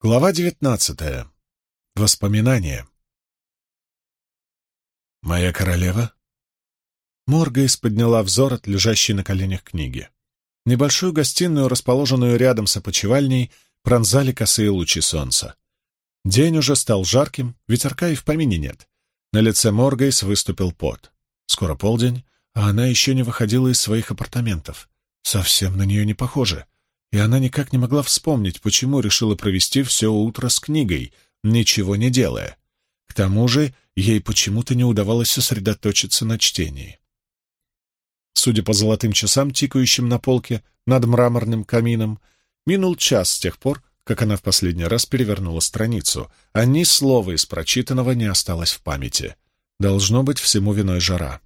Глава 19. Воспоминания. «Моя королева?» Моргейс подняла взор от лежащей на коленях книги. Небольшую гостиную, расположенную рядом с опочивальней, пронзали косые лучи солнца. День уже стал жарким, ветерка и в помине нет. На лице Моргейс выступил пот. Скоро полдень, а она еще не выходила из своих апартаментов. Совсем на нее не похоже. И она никак не могла вспомнить, почему решила провести все утро с книгой, ничего не делая. К тому же ей почему-то не удавалось сосредоточиться на чтении. Судя по золотым часам, тикающим на полке над мраморным камином, минул час с тех пор, как она в последний раз перевернула страницу, а ни слова из прочитанного не осталось в памяти. Должно быть, всему виной жара.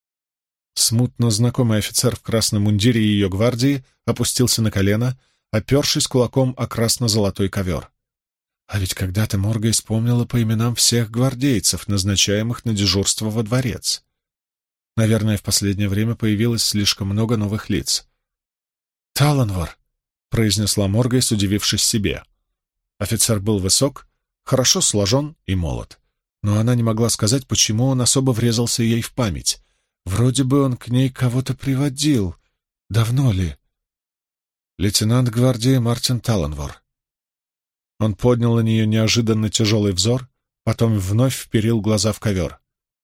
Смутно знакомый офицер в красном мундире ее гвардии опустился на колено, опершись кулаком о красно-золотой ковер. А ведь когда-то Моргейс вспомнила по именам всех гвардейцев, назначаемых на дежурство во дворец. Наверное, в последнее время появилось слишком много новых лиц. «Таланвор», — произнесла Моргейс, удивившись себе. Офицер был высок, хорошо сложен и молод, но она не могла сказать, почему он особо врезался ей в память. Вроде бы он к ней кого-то приводил. Давно ли? Лейтенант гвардии Мартин Таланвор. Он поднял на нее неожиданно тяжелый взор, потом вновь вперил глаза в ковер.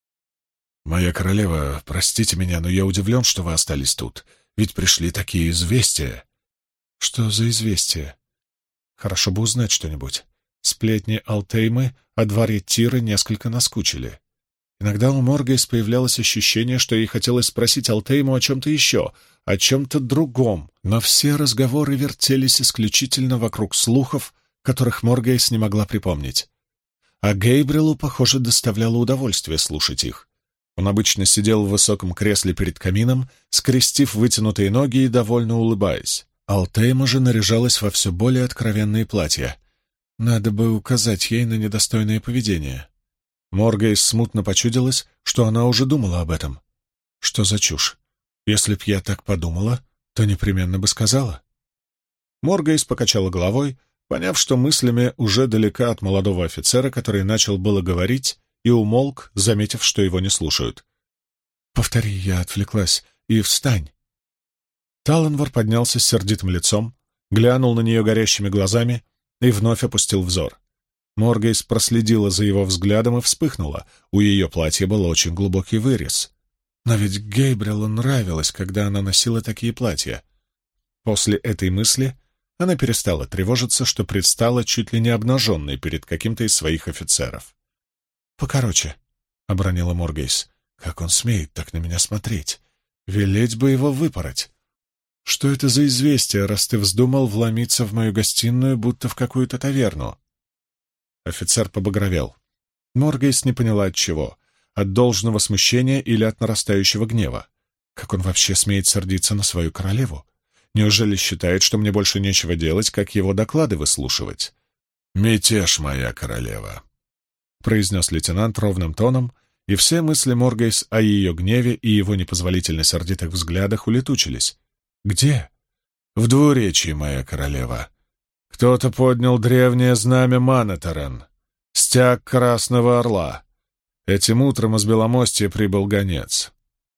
«Моя королева, простите меня, но я удивлен, что вы остались тут, ведь пришли такие известия». «Что за известия?» «Хорошо бы узнать что-нибудь. Сплетни Алтеймы о дворе Тиры несколько наскучили». Иногда у Моргейс появлялось ощущение, что ей хотелось спросить Алтейму о чем-то еще, о чем-то другом, но все разговоры вертелись исключительно вокруг слухов, которых Моргейс не могла припомнить. А Гейбрилу, похоже, доставляло удовольствие слушать их. Он обычно сидел в высоком кресле перед камином, скрестив вытянутые ноги и довольно улыбаясь. Алтейма же наряжалась во все более откровенные платья. Надо бы указать ей на недостойное поведение. Моргейс смутно почудилась, что она уже думала об этом. Что за чушь? Если б я так подумала, то непременно бы сказала. Моргейс покачала головой, поняв, что мыслями уже далека от молодого офицера, который начал было говорить, и умолк, заметив, что его не слушают. «Повтори, я отвлеклась, и встань!» Таланвор поднялся с сердитым лицом, глянул на нее горящими глазами и вновь опустил взор. Моргейс проследила за его взглядом и вспыхнула. У ее платья был очень глубокий вырез. Но ведь Гейбрилу нравилось, когда она носила такие платья. После этой мысли она перестала тревожиться, что предстала чуть ли не обнаженной перед каким-то из своих офицеров. «Покороче», — обронила Моргейс. «Как он смеет так на меня смотреть? Велеть бы его выпороть. Что это за известие, раз ты вздумал вломиться в мою гостиную, будто в какую-то таверну?» Офицер побагровел. Моргейс не поняла от чего — от должного смущения или от нарастающего гнева. Как он вообще смеет сердиться на свою королеву? Неужели считает, что мне больше нечего делать, как его доклады выслушивать? «Мятеж, моя королева», — произнес лейтенант ровным тоном, и все мысли Моргейс о ее гневе и его непозволительно сердитых взглядах улетучились. «Где?» «В двуречии, моя королева. Кто-то поднял древнее знамя Манетерен, стяг Красного Орла. Этим утром из Беломостья прибыл гонец».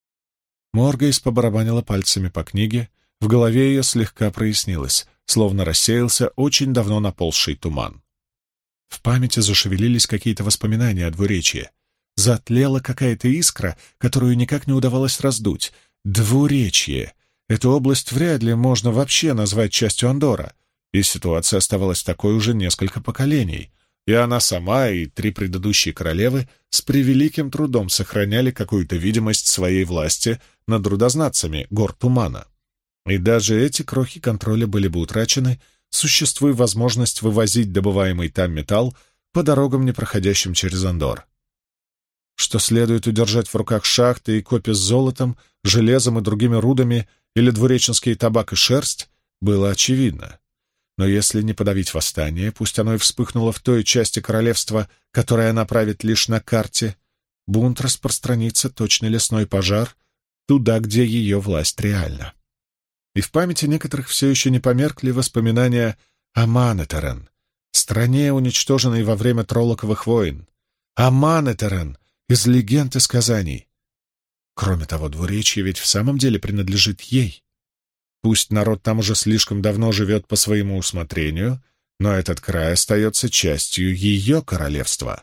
Моргейс побарабанила пальцами по книге, в голове ее слегка прояснилось, словно рассеялся очень давно наползший туман. В памяти зашевелились какие-то воспоминания о двуречье. Затлела какая-то искра, которую никак не удавалось раздуть. Двуречье. Эту область вряд ли можно вообще назвать частью Андора. И ситуация оставалась такой уже несколько поколений, и она сама и 3 предыдущие королевы с превеликим трудом сохраняли какую-то видимость своей власти над рудознатцами гор Тумана. И даже эти крохи контроля были бы утрачены, существуя возможность вывозить добываемый там металл по дорогам, не проходящим через Андор. Что следует удержать в руках шахты и копи с золотом, железом и другими рудами или двуреченский табак и шерсть, было очевидно. Но если не подавить восстание, пусть оно и вспыхнуло в той части королевства, которая она правит лишь на карте, бунт распространится, точно лесной пожар, туда, где ее власть реальна. И в памяти некоторых все еще не померкли воспоминания о Манетерен, стране, уничтоженной во время Троллоковых войн, а Манетерен из легенд и сказаний. Кроме того, двуречье ведь в самом деле принадлежит ей. Пусть народ там уже слишком давно живет по своему усмотрению, но этот край остается частью ее королевства.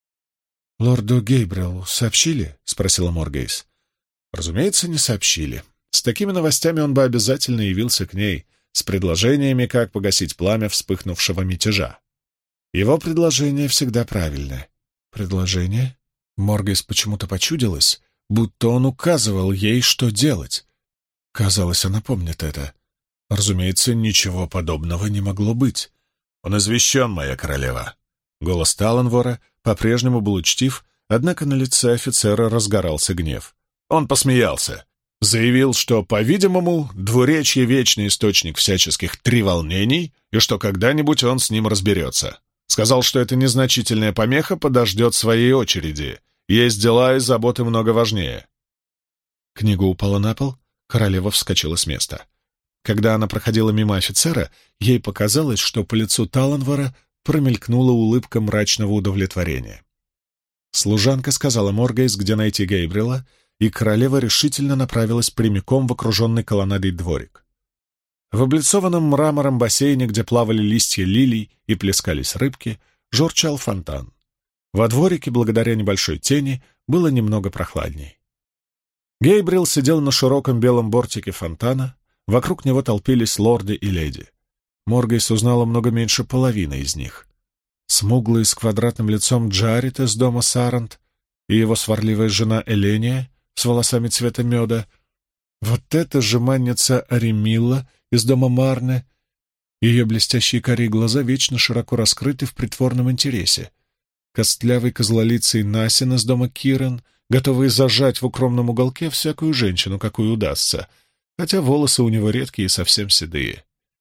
«Лорду Гейбрилу сообщили?» — спросила Моргейс. Разумеется, не сообщили. С такими новостями он бы обязательно явился к ней, с предложениями, как погасить пламя вспыхнувшего мятежа. Его предложение всегда правильное. Предложение? Моргейс почему-то почудилась, будто он указывал ей, что делать. Казалось, она помнит это. Разумеется, ничего подобного не могло быть. «Он извещен, моя королева». Голос Таланвора по-прежнему был учтив, однако на лице офицера разгорался гнев. Он посмеялся. Заявил, что, по-видимому, двуречье — вечный источник всяческих треволнений, и что когда-нибудь он с ним разберется. Сказал, что эта незначительная помеха подождет своей очереди. Есть дела и заботы много важнее. Книга упала на пол, королева вскочила с места. Когда она проходила мимо офицера, ей показалось, что по лицу Таланвора промелькнула улыбка мрачного удовлетворения. Служанка сказала Моргейс, где найти Гейбрила, и королева решительно направилась прямиком в окруженный колоннадой дворик. В облицованном мрамором бассейне, где плавали листья лилий и плескались рыбки, журчал фонтан. Во дворике, благодаря небольшой тени, было немного прохладней. Гейбрил сидел на широком белом бортике фонтана, вокруг него толпились лорды и леди. Моргейс узнала много меньше половины из них. Смуглый с квадратным лицом Джаред из дома Сарант и его сварливая жена Эления с волосами цвета меда, вот эта жеманница Аремилла из дома Марне, ее блестящие карие глаза вечно широко раскрыты в притворном интересе, костлявый козлолицый Насин из дома Кирен, готовый зажать в укромном уголке всякую женщину, какую удастся, хотя волосы у него редкие и совсем седые.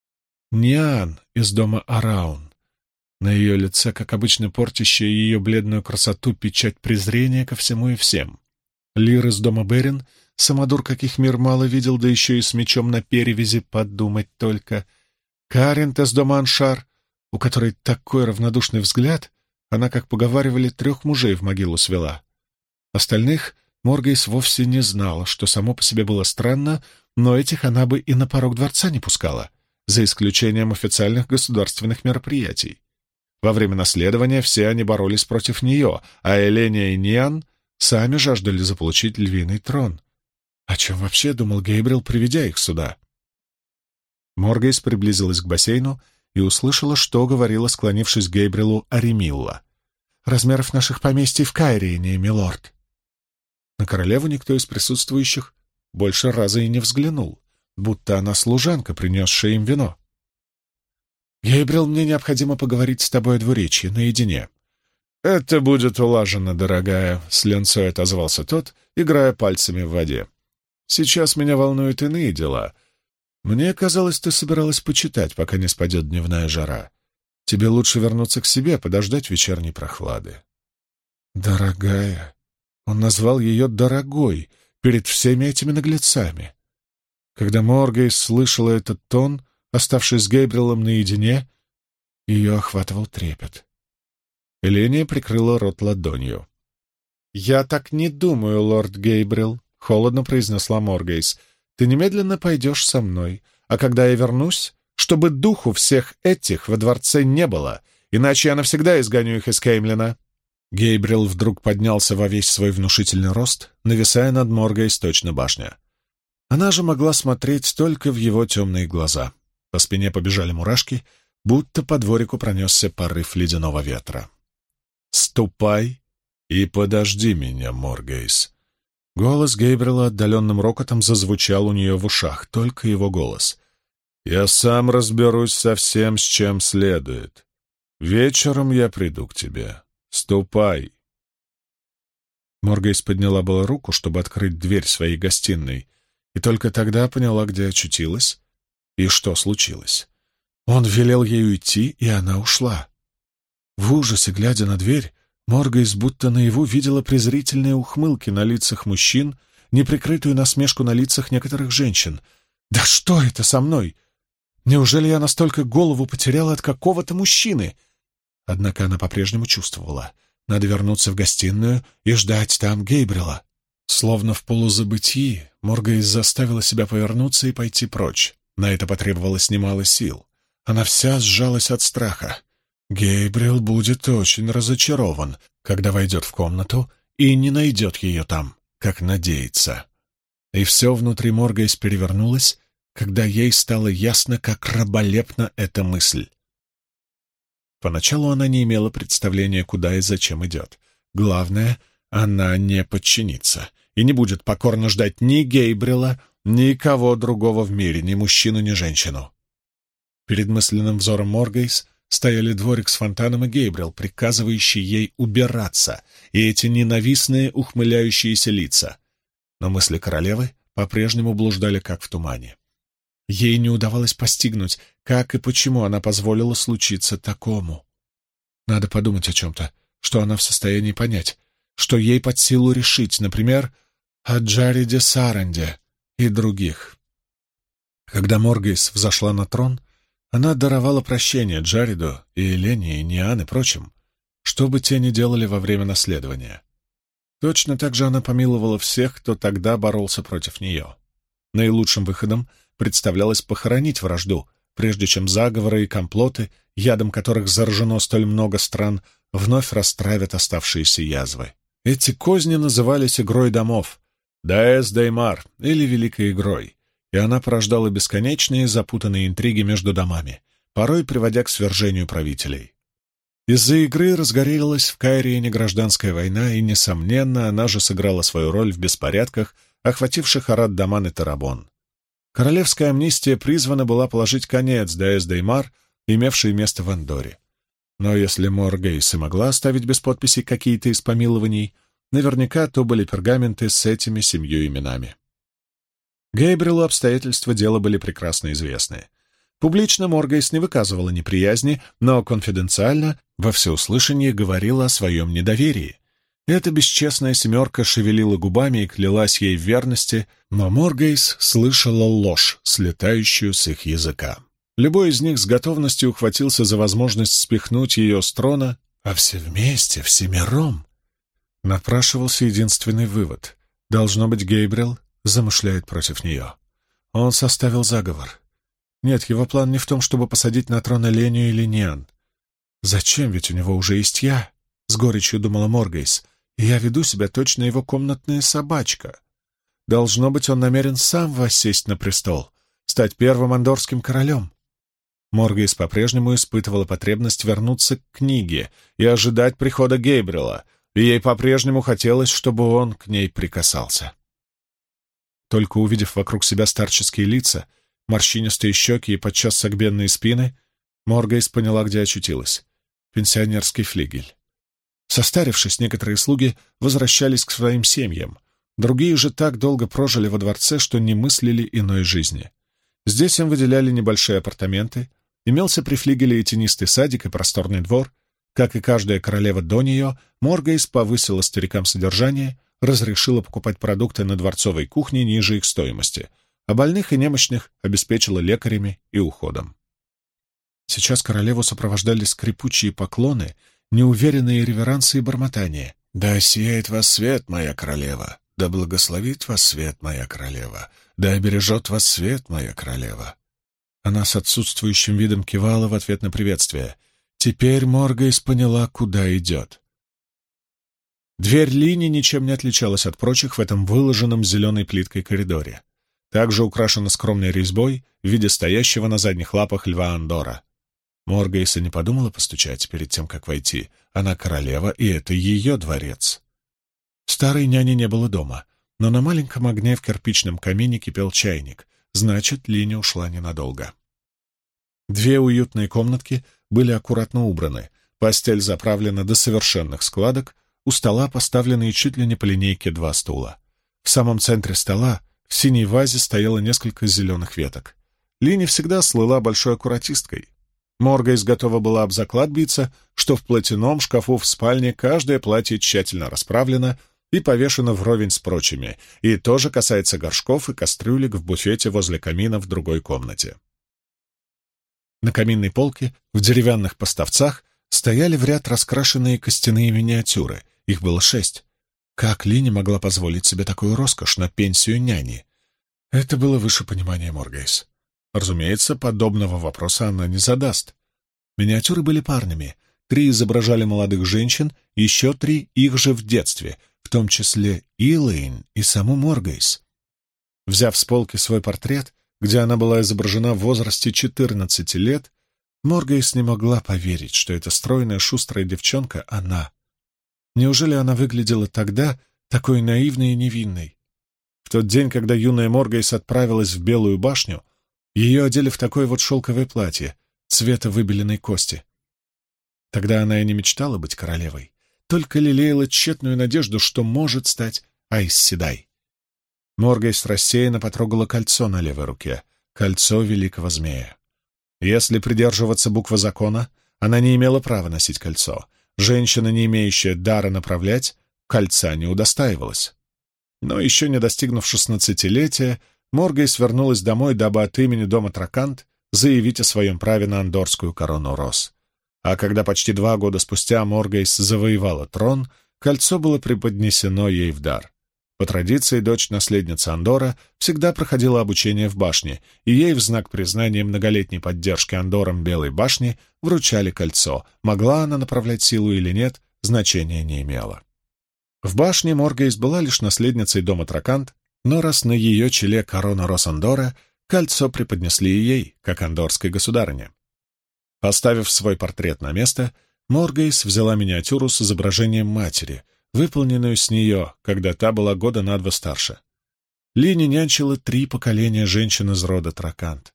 Ниан из дома Араун, на ее лице, как обычно портящая ее бледную красоту, печать презрения ко всему и всем. Лир из дома Берин, самодур, каких мир мало видел, да еще и с мечом на перевязи, подумать только. Карент из дома Аншар, у которой такой равнодушный взгляд, она, как поговаривали, 3 мужей в могилу свела. Остальных Моргейс вовсе не знала, что само по себе было странно, но этих она бы и на порог дворца не пускала, за исключением официальных государственных мероприятий. Во время наследования все они боролись против нее, а Эления и Ниан сами жаждали заполучить львиный трон. О чем вообще думал Гейбрил, приведя их сюда? Моргейс приблизилась к бассейну и услышала, что говорила, склонившись к Гейбрилу, Аремилла. «Размеров наших поместий в Кайрине, милорд». На королеву никто из присутствующих больше раза и не взглянул, будто она служанка, принесшая им вино. «Гейбрил, мне необходимо поговорить с тобой о двуречье, наедине». «Это будет улажено, дорогая», — с ленцой отозвался тот, играя пальцами в воде. «Сейчас меня волнуют иные дела. Мне казалось, ты собиралась почитать, пока не спадет дневная жара. Тебе лучше вернуться к себе, подождать вечерней прохлады». «Дорогая», он назвал ее «дорогой» перед всеми этими наглецами. Когда Моргейс слышала этот тон, оставшись с Гейбрилом наедине, ее охватывал трепет. Эления прикрыла рот ладонью. «Я так не думаю, лорд Гейбрил», — холодно произнесла Моргейс. «Ты немедленно пойдешь со мной, а когда я вернусь, чтобы духу всех этих во дворце не было, иначе я навсегда изгоню их из Кеймлина». Гейбрил вдруг поднялся во весь свой внушительный рост, нависая над Моргейс точно башня. Она же могла смотреть только в его темные глаза. По спине побежали мурашки, будто по дворику пронесся порыв ледяного ветра. «Ступай и подожди меня, Моргейс». Голос Гейбрила отдаленным рокотом зазвучал у нее в ушах, только его голос. «Я сам разберусь со всем, с чем следует. Вечером я приду к тебе. Ступай». Моргейс подняла было руку, чтобы открыть дверь своей гостиной, и только тогда поняла, где очутилась и что случилось. Он велел ей уйти, и она ушла. В ужасе, глядя на дверь, Моргейс будто наяву видела презрительные ухмылки на лицах мужчин, неприкрытую насмешку на лицах некоторых женщин. «Да что это со мной? Неужели я настолько голову потеряла от какого-то мужчины? Однако она по-прежнему чувствовала. Надо вернуться в гостиную и ждать там Гейбрила. Словно в полузабытии, Моргейс заставила себя повернуться и пойти прочь. На это потребовалось немало сил. Она вся сжалась от страха. Гейбрил будет очень разочарован, когда войдет в комнату и не найдет ее там, как надеется. И все внутри Моргейс перевернулось, когда ей стало ясно, как раболепна эта мысль. Поначалу она не имела представления, куда и зачем идет. Главное, она не подчинится и не будет покорно ждать ни Гейбрила, ни кого другого в мире, ни мужчину, ни женщину. Перед мысленным взором Моргейс стояли дворик с фонтаном и Гейбрил, приказывающий ей убираться, и эти ненавистные ухмыляющиеся лица. Но мысли королевы по-прежнему блуждали, как в тумане. Ей не удавалось постигнуть, как и почему она позволила случиться такому. Надо подумать о чем-то, что она в состоянии понять, что ей под силу решить, например, о Джареде Саранде и других. Когда Моргейс взошла на трон, она даровала прощение Джареду и Елене, и Ниан и прочим, что бы те ни делали во время наследования. Точно так же она помиловала всех, кто тогда боролся против нее. Наилучшим выходом представлялось похоронить вражду, прежде чем заговоры и комплоты, ядом которых заражено столь много стран, вновь расстравят оставшиеся язвы. Эти козни назывались игрой домов, Даэс Деймар или Великой игрой, и она порождала бесконечные запутанные интриги между домами, порой приводя к свержению правителей. Из-за игры разгорелась в Кайриене гражданская война, и, несомненно, она же сыграла свою роль в беспорядках, охвативших Арат-Даман и Тарабон. Королевская амнистия призвана была положить конец Даэс Деймар, имевшей место в Андоре. Но если Моргейс и могла оставить без подписи какие-то из помилований, наверняка то были пергаменты с этими 7 именами. Гейбрилу обстоятельства дела были прекрасно известны. Публично Моргейс не выказывала неприязни, но конфиденциально во всеуслышание говорила о своем недоверии. Эта бесчестная 7 шевелила губами и клялась ей в верности, но Моргейс слышала ложь, слетающую с их языка. Любой из них с готовностью ухватился за возможность спихнуть ее с трона, а все вместе, всемиром. Напрашивался единственный вывод. Должно быть, Гейбрил замышляет против нее. Он составил заговор. Нет, его план не в том, чтобы посадить на трон Эленю или Ниан. Зачем, ведь у него уже есть я, — с горечью думала Моргейс, — и я веду себя точно его комнатная собачка. Должно быть, он намерен сам воссесть на престол, стать первым андорским королем. Моргейс по-прежнему испытывала потребность вернуться к книге и ожидать прихода Гейбрила, и ей по-прежнему хотелось, чтобы он к ней прикасался. Только увидев вокруг себя старческие лица, морщинистые щеки и подчас согбенные спины, Моргейс поняла, где очутилась. Пенсионерский флигель. Состарившись, некоторые слуги возвращались к своим семьям, другие же так долго прожили во дворце, что не мыслили иной жизни. Здесь им выделяли небольшие апартаменты, имелся при флигеле и тенистый садик, и просторный двор. Как и каждая королева до нее, Моргейс повысила старикам содержание, разрешила покупать продукты на дворцовой кухне ниже их стоимости, а больных и немощных обеспечила лекарями и уходом. Сейчас королеву сопровождали скрипучие поклоны, неуверенные реверансы и бормотания. «Да сияет вас свет, моя королева! Да благословит вас свет, моя королева! Да обережет вас свет, моя королева!» Она с отсутствующим видом кивала в ответ на приветствие. Теперь Моргейс поняла, куда идет. Дверь Лини ничем не отличалась от прочих в этом выложенном зеленой плиткой коридоре. Также украшена скромной резьбой в виде стоящего на задних лапах льва Андора. Моргейс и не подумала постучать перед тем, как войти. Она королева, и это ее дворец. Старой няни не было дома, но на маленьком огне в кирпичном камине кипел чайник. Значит, Лини ушла ненадолго. 2 уютные комнатки были аккуратно убраны, постель заправлена до совершенных складок, у стола поставлены чуть ли не по линейке 2 стула. В самом центре стола в синей вазе стояло несколько зеленых веток. Лини всегда слыла большой аккуратисткой. Моргейс готова была об заклад биться, что в платяном шкафу в спальне каждое платье тщательно расправлено и повешено вровень с прочими, и тоже касается горшков и кастрюлек в буфете возле камина в другой комнате. На каминной полке в деревянных поставцах стояли в ряд раскрашенные костяные миниатюры. Их было 6. Как Линни могла позволить себе такую роскошь на пенсию няни? Это было выше понимания Моргейс. Разумеется, подобного вопроса она не задаст. Миниатюры были парными. 3 изображали молодых женщин, еще 3 их же в детстве, в том числе Элэйн и саму Моргейс. Взяв с полки свой портрет, где она была изображена в возрасте 14 лет, Моргейс не могла поверить, что эта стройная, шустрая девчонка — она. Неужели она выглядела тогда такой наивной и невинной? В тот день, когда юная Моргейс отправилась в Белую башню, ее одели в такое вот шелковое платье, цвета выбеленной кости. Тогда она и не мечтала быть королевой, только лелеяла тщетную надежду, что может стать Айс Седай. Моргейс рассеянно потрогала кольцо на левой руке, кольцо великого змея. Если придерживаться буквы закона, она не имела права носить кольцо. Женщина, не имеющая дара направлять, кольца не удостаивалась. Но еще не достигнув 16-летия, Моргейс вернулась домой, дабы от имени дома Тракант заявить о своем праве на андорскую корону роз. А когда почти 2 года спустя Моргейс завоевала трон, кольцо было преподнесено ей в дар. По традиции, дочь-наследница Андора всегда проходила обучение в башне, и ей в знак признания многолетней поддержки Андором Белой башни вручали кольцо. Могла она направлять силу или нет, значения не имело. В башне Моргейс была лишь наследницей дома Тракант, но раз на ее челе корона роз Андора, кольцо преподнесли и ей, как андорской государыне. Поставив свой портрет на место, Моргейс взяла миниатюру с изображением матери, выполненную с нее, когда та была года на 2 старше. Линни нянчила 3 поколения женщин из рода Тракант.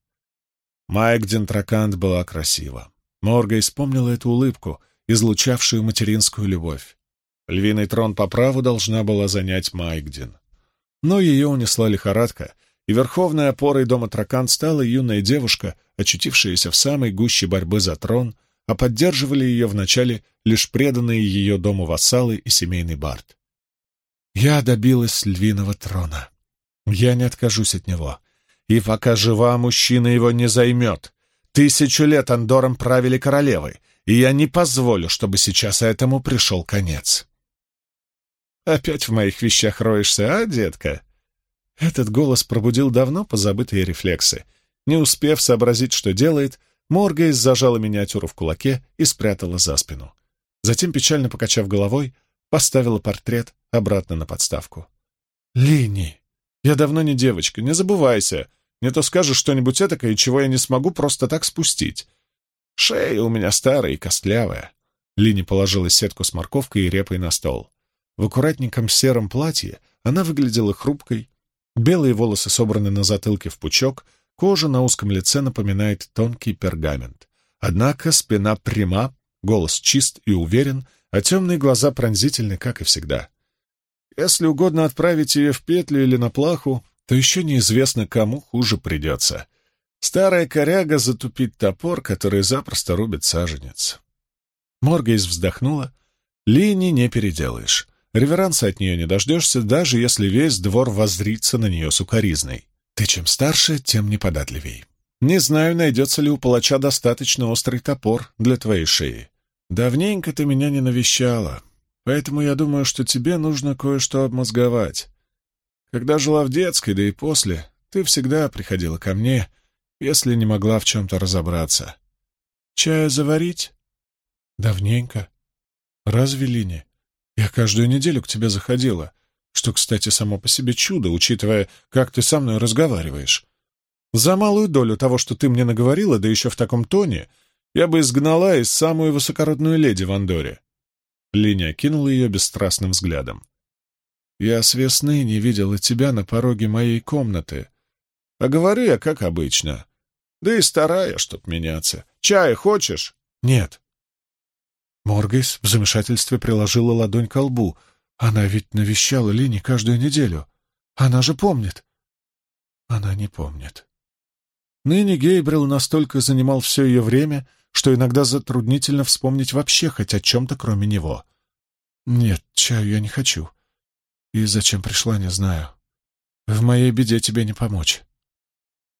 Маэгдин Тракант была красива. Моргейс помнила эту улыбку, излучавшую материнскую любовь. Львиный трон по праву должна была занять Маэгдин. Но ее унесла лихорадка, и верховной опорой дома Тракант стала юная девушка, очутившаяся в самой гуще борьбы за трон, а поддерживали ее вначале лишь преданные ее дому вассалы и семейный бард. «Я добилась львиного трона. Я не откажусь от него. И пока жива, мужчина его не займет. 1000 лет Андором правили королевы, и я не позволю, чтобы сейчас этому пришел конец». «Опять в моих вещах роешься, а, детка?» Этот голос пробудил давно позабытые рефлексы. Не успев сообразить, что делает, Моргейс зажала миниатюру в кулаке и спрятала за спину. Затем, печально покачав головой, поставила портрет обратно на подставку. «Линни, я давно не девочка, не забывайся. Не то скажешь что-нибудь этакое, чего я не смогу просто так спустить. Шея у меня старая и костлявая». Линни положила сетку с морковкой и репой на стол. В аккуратненьком сером платье она выглядела хрупкой. Белые волосы собраны на затылке в пучок, кожа на узком лице напоминает тонкий пергамент. Однако спина пряма, голос чист и уверен, а темные глаза пронзительны, как и всегда. Если угодно отправить ее в петлю или на плаху, то еще неизвестно, кому хуже придется. Старая коряга затупит топор, который запросто рубит саженец. Моргейс вздохнула. Линни не переделаешь. Реверанса от нее не дождешься, даже если весь двор воззрится на нее сукоризной. Ты чем старше, тем неподатливей. Не знаю, найдется ли у палача достаточно острый топор для твоей шеи. Давненько ты меня не навещала, поэтому я думаю, что тебе нужно кое-что обмозговать. Когда жила в детской, да и после, ты всегда приходила ко мне, если не могла в чем-то разобраться. Чая заварить? Давненько. Разве, Линни? Я каждую неделю к тебе заходила, что, кстати, само по себе чудо, учитывая, как ты со мной разговариваешь. За малую долю того, что ты мне наговорила, да еще в таком тоне, я бы изгнала из самую высокородную леди в Андоре. Линни окинула ее бесстрастным взглядом. Я с весны не видела тебя на пороге моей комнаты. А говорю я, как обычно. Да и старая, чтоб меняться. Чая хочешь? Нет. Моргейс в замешательстве приложила ладонь ко лбу. Она ведь навещала Линни каждую неделю. Она же помнит. Она не помнит. Ныне Гейбрил настолько занимал все ее время, что иногда затруднительно вспомнить вообще хоть о чем-то, кроме него. Нет, чаю я не хочу. И зачем пришла, не знаю. В моей беде тебе не помочь.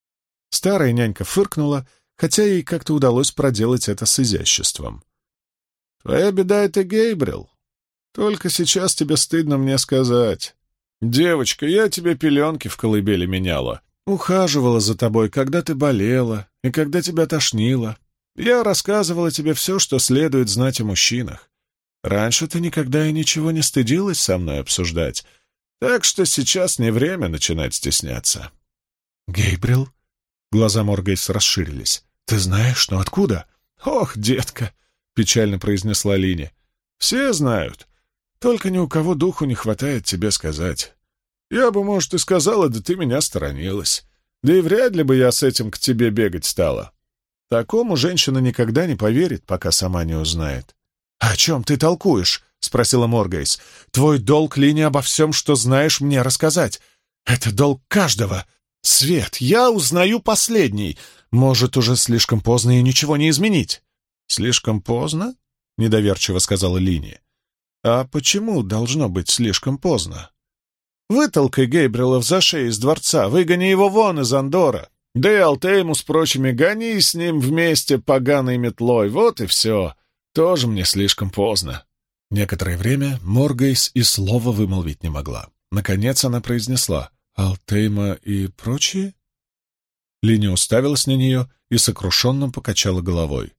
Старая нянька фыркнула, хотя ей как-то удалось проделать это с изяществом. Твоя беда — это Гейбрил. Только сейчас тебе стыдно мне сказать. Девочка, я тебе пеленки в колыбели меняла, ухаживала за тобой, когда ты болела и когда тебя тошнило. Я рассказывала тебе все, что следует знать о мужчинах. Раньше ты никогда и ничего не стыдилась со мной обсуждать, так что сейчас не время начинать стесняться». «Гейбрил?» Глаза Моргейс расширились. «Ты знаешь, но откуда?» «Ох, детка!» — печально произнесла Лини. «Все знают. Только ни у кого духу не хватает тебе сказать. Я бы, может, и сказала, да ты меня сторонилась. Да и вряд ли бы я с этим к тебе бегать стала. Такому женщина никогда не поверит, пока сама не узнает». «О чем ты толкуешь?» — спросила Моргейс. «Твой долг, Лини, обо всем, что знаешь, мне рассказать. Это долг каждого. Свет, я узнаю последний. Может, уже слишком поздно и ничего не изменить». «Слишком поздно?» — недоверчиво сказала Лини. «А почему должно быть слишком поздно? Вытолкай Гейбрила в зашей из дворца, выгони его вон из Андора. Да и Алтейму с прочими гони с ним вместе поганой метлой. Вот и все. Тоже мне слишком поздно». Некоторое время Моргейс и слова вымолвить не могла. Наконец она произнесла: «Алтейма и прочие?» Лини уставилась на нее и сокрушенно покачала головой.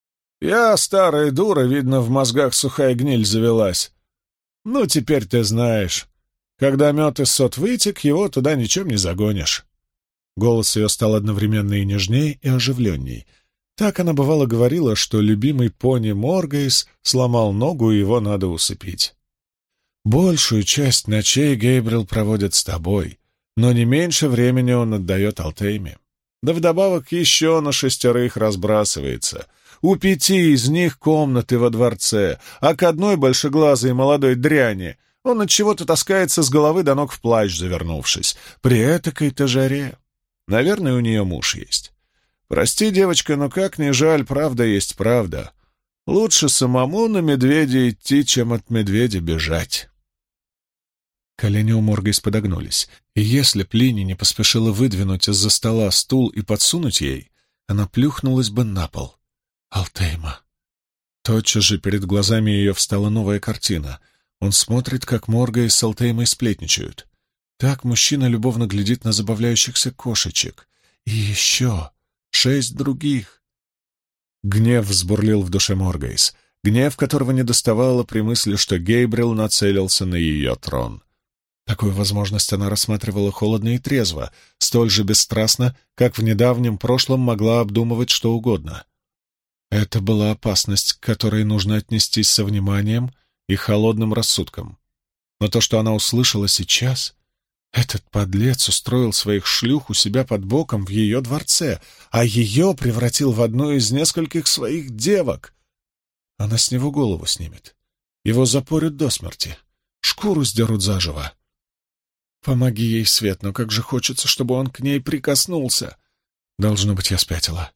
«Я старая дура, видно, в мозгах сухая гниль завелась. Ну, теперь ты знаешь. Когда мед из сот вытек, его туда ничем не загонишь». Голос ее стал одновременно и нежней, и оживленней. Так она бывало говорила, что любимый пони Моргейс сломал ногу, и его надо усыпить. «Большую часть ночей Гейбрил проводит с тобой, но не меньше времени он отдает Алтейме. Да вдобавок еще на 6 разбрасывается. У 5 из них комнаты во дворце, а к одной большеглазой молодой дряни он от чего-то таскается с головы до ног в плащ, завернувшись. При этакой-то жаре. Наверное, у нее муж есть. Прости, девочка, но как ни жаль, правда есть правда. Лучше самому на медведя идти, чем от медведя бежать». Колени у Моргейс подогнулись, и если б Лини не поспешила выдвинуть из-за стола стул и подсунуть ей, она плюхнулась бы на пол. Алтейма. Тотчас же перед глазами ее встала новая картина. Он смотрит, как Моргейс с Алтеймой сплетничают. Так мужчина любовно глядит на забавляющихся кошечек. И еще 6 других. Гнев взбурлил в душе Моргейс. Гнев, которого не доставало при мысли, что Гейбрил нацелился на ее трон. Такую возможность она рассматривала холодно и трезво, столь же бесстрастно, как в недавнем прошлом могла обдумывать что угодно. Это была опасность, к которой нужно отнестись со вниманием и холодным рассудком. Но то, что она услышала сейчас... Этот подлец устроил своих шлюх у себя под боком в ее дворце, а ее превратил в одну из нескольких своих девок. Она с него голову снимет. Его запорят до смерти. Шкуру сдерут заживо. Помоги ей, Свет, но как же хочется, чтобы он к ней прикоснулся. Должно быть, я спятила.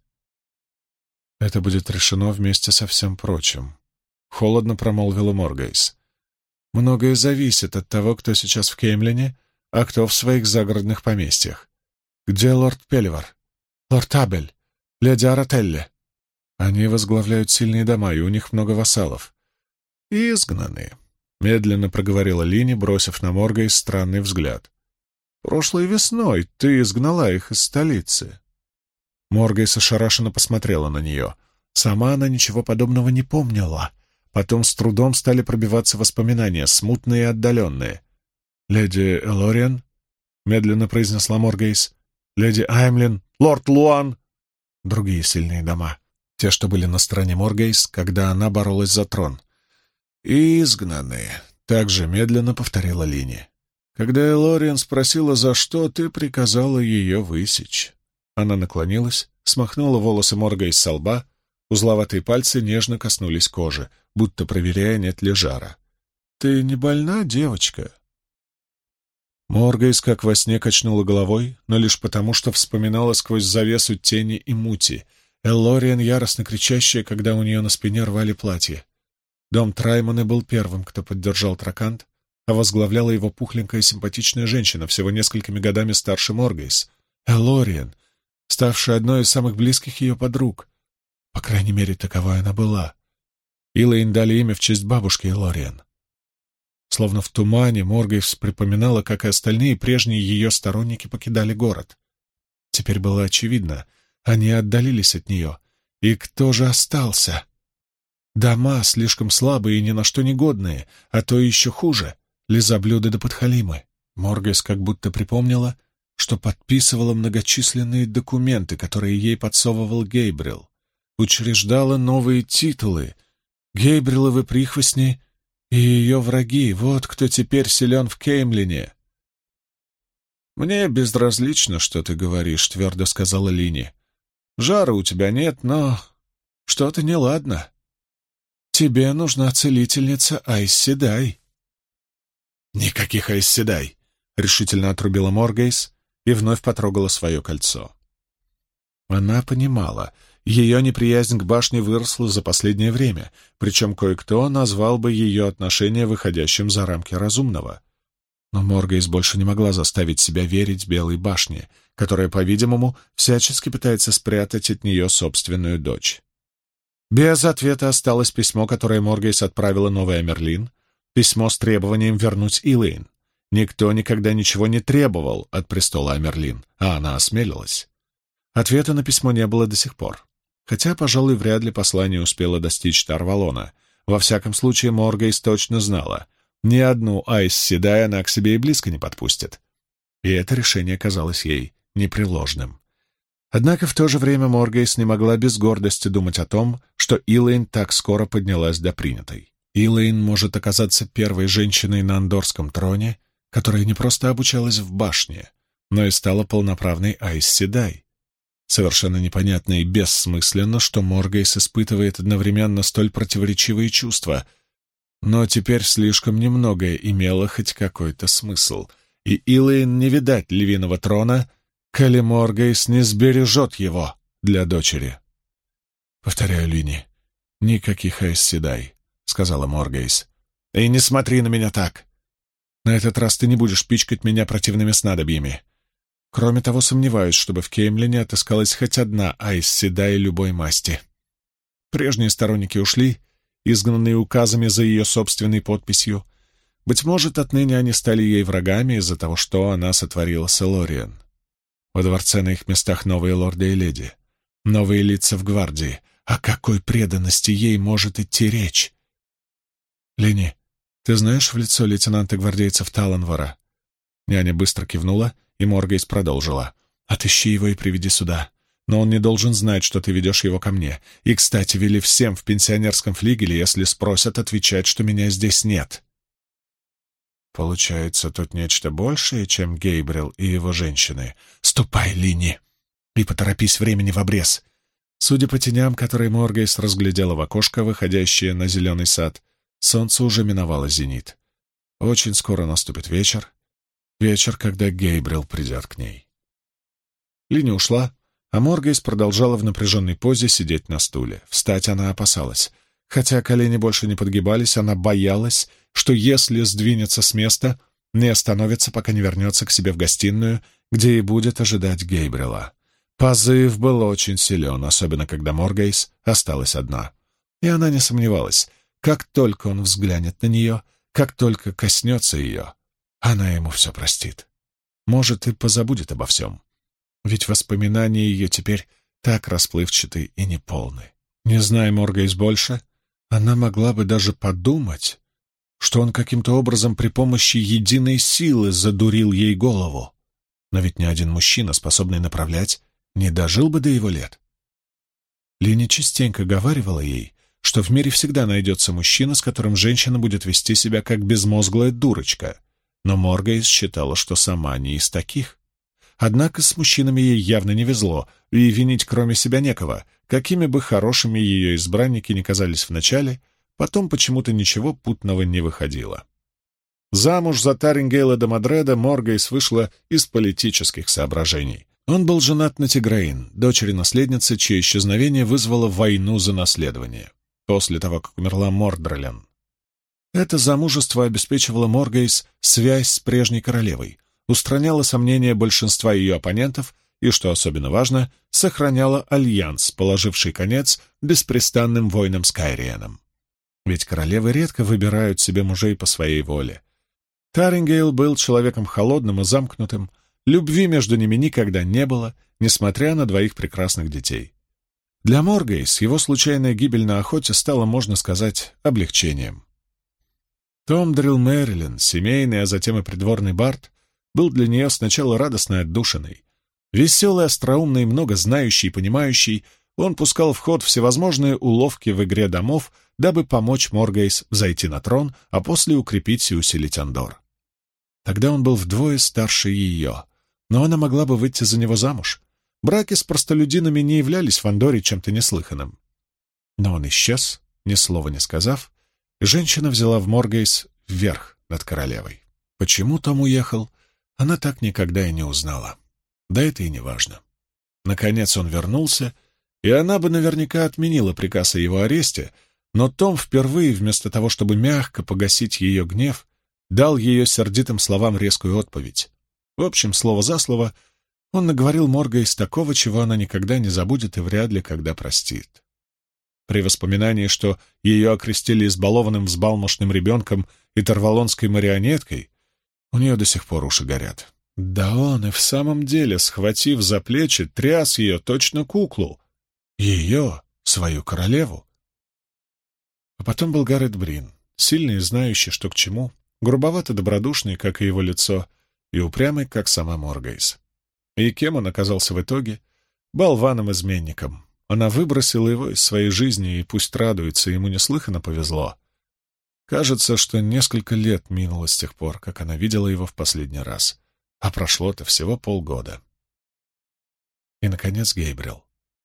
Это будет решено вместе со всем прочим. Холодно промолвила Моргейс. Многое зависит от того, кто сейчас в Кеймлине, а кто в своих загородных поместьях. Где лорд Пелевар? Лорд Абель? Леди Арателли? Они возглавляют сильные дома, и у них много вассалов. Изгнаны, — медленно проговорила Лини, бросив на Моргейс странный взгляд. Прошлой весной ты изгнала их из столицы. Моргейс ошарашенно посмотрела на нее. Сама она ничего подобного не помнила. Потом с трудом стали пробиваться воспоминания, смутные и отдаленные. «Леди Элориан», — медленно произнесла Моргейс, — «леди Аймлин, лорд Луан». Другие сильные дома, те, что были на стороне Моргейс, когда она боролась за трон. «Изгнаны», — также медленно повторила Лини. «Когда Элориан спросила, за что, ты приказала ее высечь». Она наклонилась, смахнула волосы Моргейс со лба, узловатые пальцы нежно коснулись кожи, будто проверяя, нет ли жара. «Ты не больна, девочка?» Моргейс как во сне качнула головой, но лишь потому, что вспоминала сквозь завесу тени и мути. Эллориан, яростно кричащая, когда у нее на спине рвали платье. Дом Траймана был первым, кто поддержал Тракант, а возглавляла его пухленькая симпатичная женщина, всего несколькими годами старше Моргейс. Эллориан, ставшая одной из самых близких ее подруг. По крайней мере, таковой она была. Илэйн дали имя в честь бабушки Элориен. Словно в тумане Моргейс припоминала, как и остальные прежние ее сторонники покидали город. Теперь было очевидно, они отдалились от нее. И кто же остался? Дома слишком слабые и ни на что не годные, а то еще хуже — лизоблюды да подхалимы. Моргейс как будто припомнила, что подписывала многочисленные документы, которые ей подсовывал Гейбрил, учреждала новые титулы. Гейбриловы прихвостни и ее враги — вот кто теперь силен в Кеймлине. «Мне безразлично, что ты говоришь», — твердо сказала Лини. «Жара у тебя нет, но что-то неладно. Тебе нужна целительница Айс Седай». «Никаких Айс Седай», — решительно отрубила Моргейс и вновь потрогала свое кольцо. Она понимала, ее неприязнь к башне выросла за последнее время, причем кое-кто назвал бы ее отношение выходящим за рамки разумного. Но Моргейс больше не могла заставить себя верить Белой башне, которая, по-видимому, всячески пытается спрятать от нее собственную дочь. Без ответа осталось письмо, которое Моргейс отправила Новой Амерлин, письмо с требованием вернуть Илэйн. Никто никогда ничего не требовал от престола Амерлин, а она осмелилась. Ответа на письмо не было до сих пор. Хотя, пожалуй, вряд ли послание успело достичь Тарвалона. Во всяком случае, Моргейс точно знала, ни одну Айс Седай она к себе и близко не подпустит. И это решение казалось ей непреложным. Однако в то же время Моргейс не могла без гордости думать о том, что Илэйн так скоро поднялась до принятой. Илэйн может оказаться первой женщиной на Андорском троне, которая не просто обучалась в башне, но и стала полноправной Айс Седай. Совершенно непонятно и бессмысленно, что Моргейс испытывает одновременно столь противоречивые чувства, но теперь слишком немногое имело хоть какой-то смысл, и Илэйн не видать львиного трона, коли Моргейс не сбережет его для дочери. «Повторяю, Лини, никаких Айс Седай», — сказала Моргейс. «И не смотри на меня так. На этот раз ты не будешь пичкать меня противными снадобьями. Кроме того, сомневаюсь, чтобы в Кеймлине отыскалась хоть одна Айс Седай любой масти. Прежние сторонники ушли, изгнанные указами за ее собственной подписью. Быть может, отныне они стали ей врагами из-за того, что она сотворила с Элориен. Во дворце на их местах новые лорды и леди, новые лица в гвардии. О какой преданности ей может идти речь? Лини, ты знаешь в лицо лейтенанта гвардейцев Таланвара?» Няня быстро кивнула, и Моргейс продолжила. «Отыщи его и приведи сюда. Но он не должен знать, что ты ведешь его ко мне. И, кстати, вели всем в пенсионерском флигеле, если спросят, отвечать, что меня здесь нет». Получается, тут нечто большее, чем Гейбрил и его женщины. «Ступай, Лини, и поторопись, времени в обрез». Судя по теням, которые Моргейс разглядела в окошко, выходящее на зеленый сад, солнце уже миновало зенит. Очень скоро наступит вечер, когда Гейбрил придет к ней. Лини ушла, а Моргейс продолжала в напряженной позе сидеть на стуле. Встать она опасалась. Хотя колени больше не подгибались, она боялась, что если сдвинется с места, не остановится, пока не вернется к себе в гостиную, где и будет ожидать Гейбрила. Позыв был очень силен, особенно когда Моргейс осталась одна. И она не сомневалась, как только он взглянет на нее, как только коснется ее, она ему все простит. Может, и позабудет обо всем. Ведь воспоминания ее теперь так расплывчаты и неполны. Не зная Моргейс больше, она могла бы даже подумать, что он каким-то образом при помощи единой силы задурил ей голову. Но ведь ни один мужчина, способный направлять, не дожил бы до его лет. Лини частенько говаривала ей, что в мире всегда найдется мужчина, с которым женщина будет вести себя как безмозглая дурочка, но Моргейс считала, что сама не из таких. Однако с мужчинами ей явно не везло, и винить кроме себя некого, какими бы хорошими ее избранники ни казались вначале, потом почему-то ничего путного не выходило. Замуж за Тарингейла де Мадреда Моргейс вышла из политических соображений. Он был женат на Тиграин, дочери наследницы, чье исчезновение вызвало войну за наследование, после того, как умерла Мордрелен. Это замужество обеспечивало Моргейс связь с прежней королевой, устраняло сомнения большинства ее оппонентов и, что особенно важно, сохраняло альянс, положивший конец беспрестанным войнам с Кайриеном. Ведь королевы редко выбирают себе мужей по своей воле. Тарингейл был человеком холодным и замкнутым, любви между ними никогда не было, несмотря на двоих прекрасных детей. Для Моргейс его случайная гибель на охоте стала, можно сказать, облегчением. Том Дрилл Мэрилин, семейный, а затем и придворный бард, был для нее сначала радостной отдушиной. Веселый, остроумный, много знающий и понимающий, он пускал в ход всевозможные уловки в игре домов, дабы помочь Моргейс взойти на трон, а после укрепить и усилить Андор. Тогда он был вдвое старше ее, но она могла бы выйти за него замуж. Браки с простолюдинами не являлись в Андоре чем-то неслыханным. Но он исчез, ни слова не сказав, и женщина взяла в Моргейс вверх над королевой. Почему Том уехал, она так никогда и не узнала. Да это и не важно. Наконец он вернулся, и она бы наверняка отменила приказ о его аресте, но Том впервые, вместо того, чтобы мягко погасить ее гнев, дал ее сердитым словам резкую отповедь. В общем, слово за слово, он наговорил Моргейс такого, чего она никогда не забудет и вряд ли когда простит. При воспоминании, что ее окрестили избалованным взбалмошным ребенком и тарвалонской марионеткой, у нее до сих пор уши горят. Да он и в самом деле, схватив за плечи, тряс ее точно куклу. Ее, свою королеву. А потом был Гаррет Брин, сильный и знающий, что к чему, грубовато-добродушный, как и его лицо, и упрямый, как сама Моргейс. И кем он оказался в итоге? Болваном-изменником. Она выбросила его из своей жизни, и пусть радуется, ему неслыханно повезло. Кажется, что несколько лет минуло с тех пор, как она видела его в последний раз, а прошло-то всего полгода. И, наконец, Гейбрил.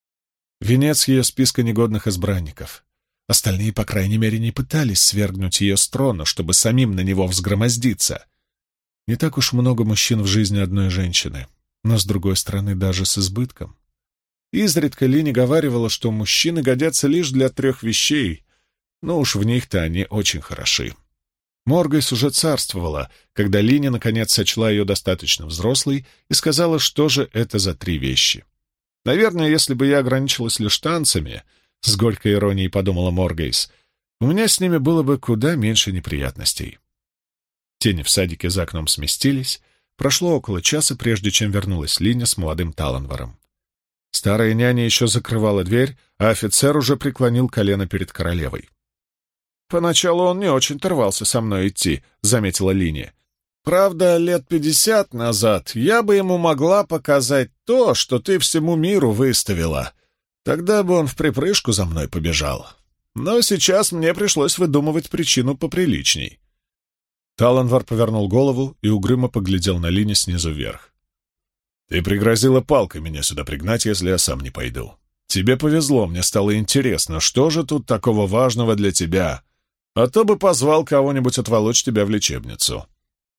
Венец ее списка негодных избранников. Остальные, по крайней мере, не пытались свергнуть ее с трона, чтобы самим на него взгромоздиться. Не так уж много мужчин в жизни одной женщины, но, с другой стороны, даже с избытком. Изредка Лини говаривала, что мужчины годятся лишь для 3 вещей, но уж в них-то они очень хороши. Моргейс уже царствовала, когда Лини наконец сочла ее достаточно взрослой и сказала, что же это за 3 вещи. Наверное, если бы я ограничилась лишь танцами, с горькой иронией подумала Моргейс, у меня с ними было бы куда меньше неприятностей. Тени в садике за окном сместились. Прошло около часа, прежде чем вернулась Линя с молодым Таланваром. Старая няня еще закрывала дверь, а офицер уже преклонил колено перед королевой. «Поначалу он не очень-то рвался со мной идти», — заметила Линя. «Правда, лет 50 назад я бы ему могла показать то, что ты всему миру выставила. Тогда бы он вприпрыжку за мной побежал. Но сейчас мне пришлось выдумывать причину поприличней». Таланвар повернул голову и угрюмо поглядел на Линю снизу вверх. «Ты пригрозила палкой меня сюда пригнать, если я сам не пойду. Тебе повезло, мне стало интересно, что же тут такого важного для тебя, а то бы позвал кого-нибудь отволочь тебя в лечебницу».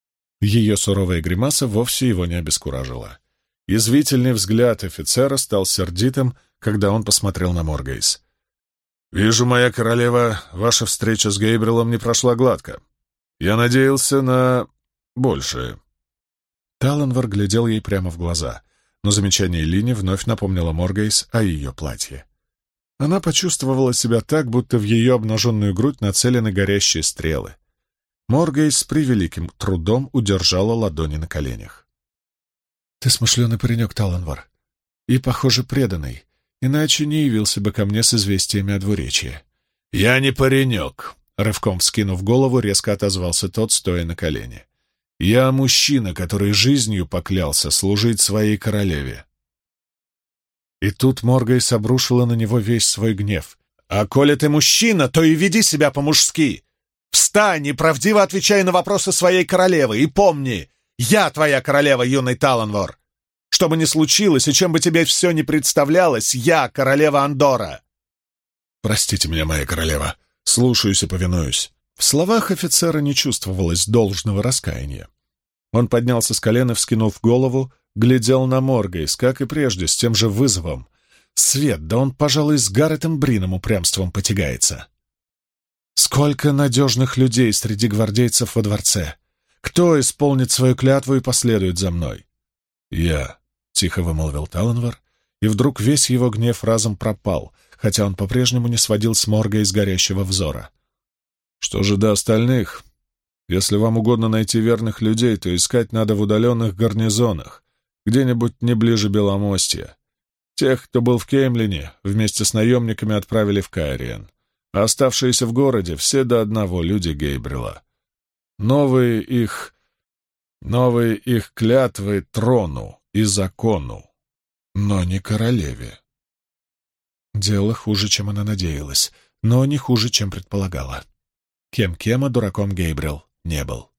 Ее суровая гримаса вовсе его не обескуражила. Язвительный взгляд офицера стал сердитым, когда он посмотрел на Моргейс. «Вижу, моя королева, ваша встреча с Гейбрилом не прошла гладко. Я надеялся на большее». Таланвар глядел ей прямо в глаза, но замечание Лини вновь напомнило Моргейс о ее платье. Она почувствовала себя так, будто в ее обнаженную грудь нацелены горящие стрелы. Моргейс с превеликим трудом удержала ладони на коленях. «Ты смышленый паренек, Таланвар, и, похоже, преданный, иначе не явился бы ко мне с известиями о двуречии». «Я не паренек», — рывком вскинув голову, резко отозвался тот, стоя на колене. «Я мужчина, который жизнью поклялся служить своей королеве». И тут Моргейс обрушила на него весь свой гнев. «А коли ты мужчина, то и веди себя по-мужски! Встань и правдиво отвечай на вопросы своей королевы, и помни, я твоя королева, юный Таланвар! Что бы ни случилось, и чем бы тебе все ни представлялось, я королева Андора!» «Простите меня, моя королева, слушаюсь и повинуюсь». В словах офицера не чувствовалось должного раскаяния. Он поднялся с колена, вскинув голову, глядел на Моргейс, как и прежде, с тем же вызовом. Свет, да он, пожалуй, с Гарретом Брином упрямством потягается. Сколько надежных людей среди гвардейцев во дворце! Кто исполнит свою клятву и последует за мной? «Я», — тихо вымолвил Таланвар, и вдруг весь его гнев разом пропал, хотя он по-прежнему не сводил с Моргейс горящего взора. Что же до остальных? Если вам угодно найти верных людей, то искать надо в удаленных гарнизонах, где-нибудь не ближе Беломостья. Тех, кто был в Кеймлине, вместе с наемниками отправили в Кайриен, а оставшиеся в городе все до одного люди Гейбрила. Новые их клятвы трону и закону, но не королеве. Дело хуже, чем она надеялась, но не хуже, чем предполагала. Кем-кем, а дураком Гейбрил не был.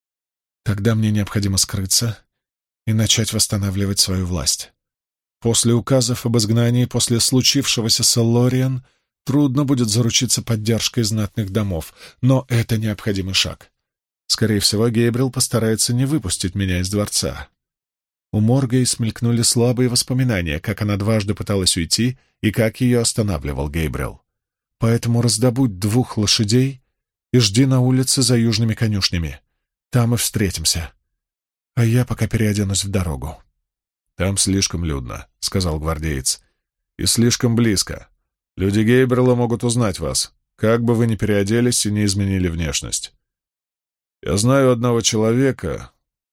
Тогда мне необходимо скрыться и начать восстанавливать свою власть. После указов об изгнании, после случившегося с Эллориан, трудно будет заручиться поддержкой знатных домов, но это необходимый шаг. Скорее всего, Гейбрил постарается не выпустить меня из дворца. У Моргей смелькнули слабые воспоминания, как она дважды пыталась уйти и как ее останавливал Гейбрил. Поэтому раздобудь 2 лошадей и жди на улице за южными конюшнями. Там и встретимся. А я пока переоденусь в дорогу. «Там слишком людно», — сказал гвардеец. «И слишком близко. Люди Гейбрила могут узнать вас, как бы вы ни переоделись и не изменили внешность. Я знаю одного человека.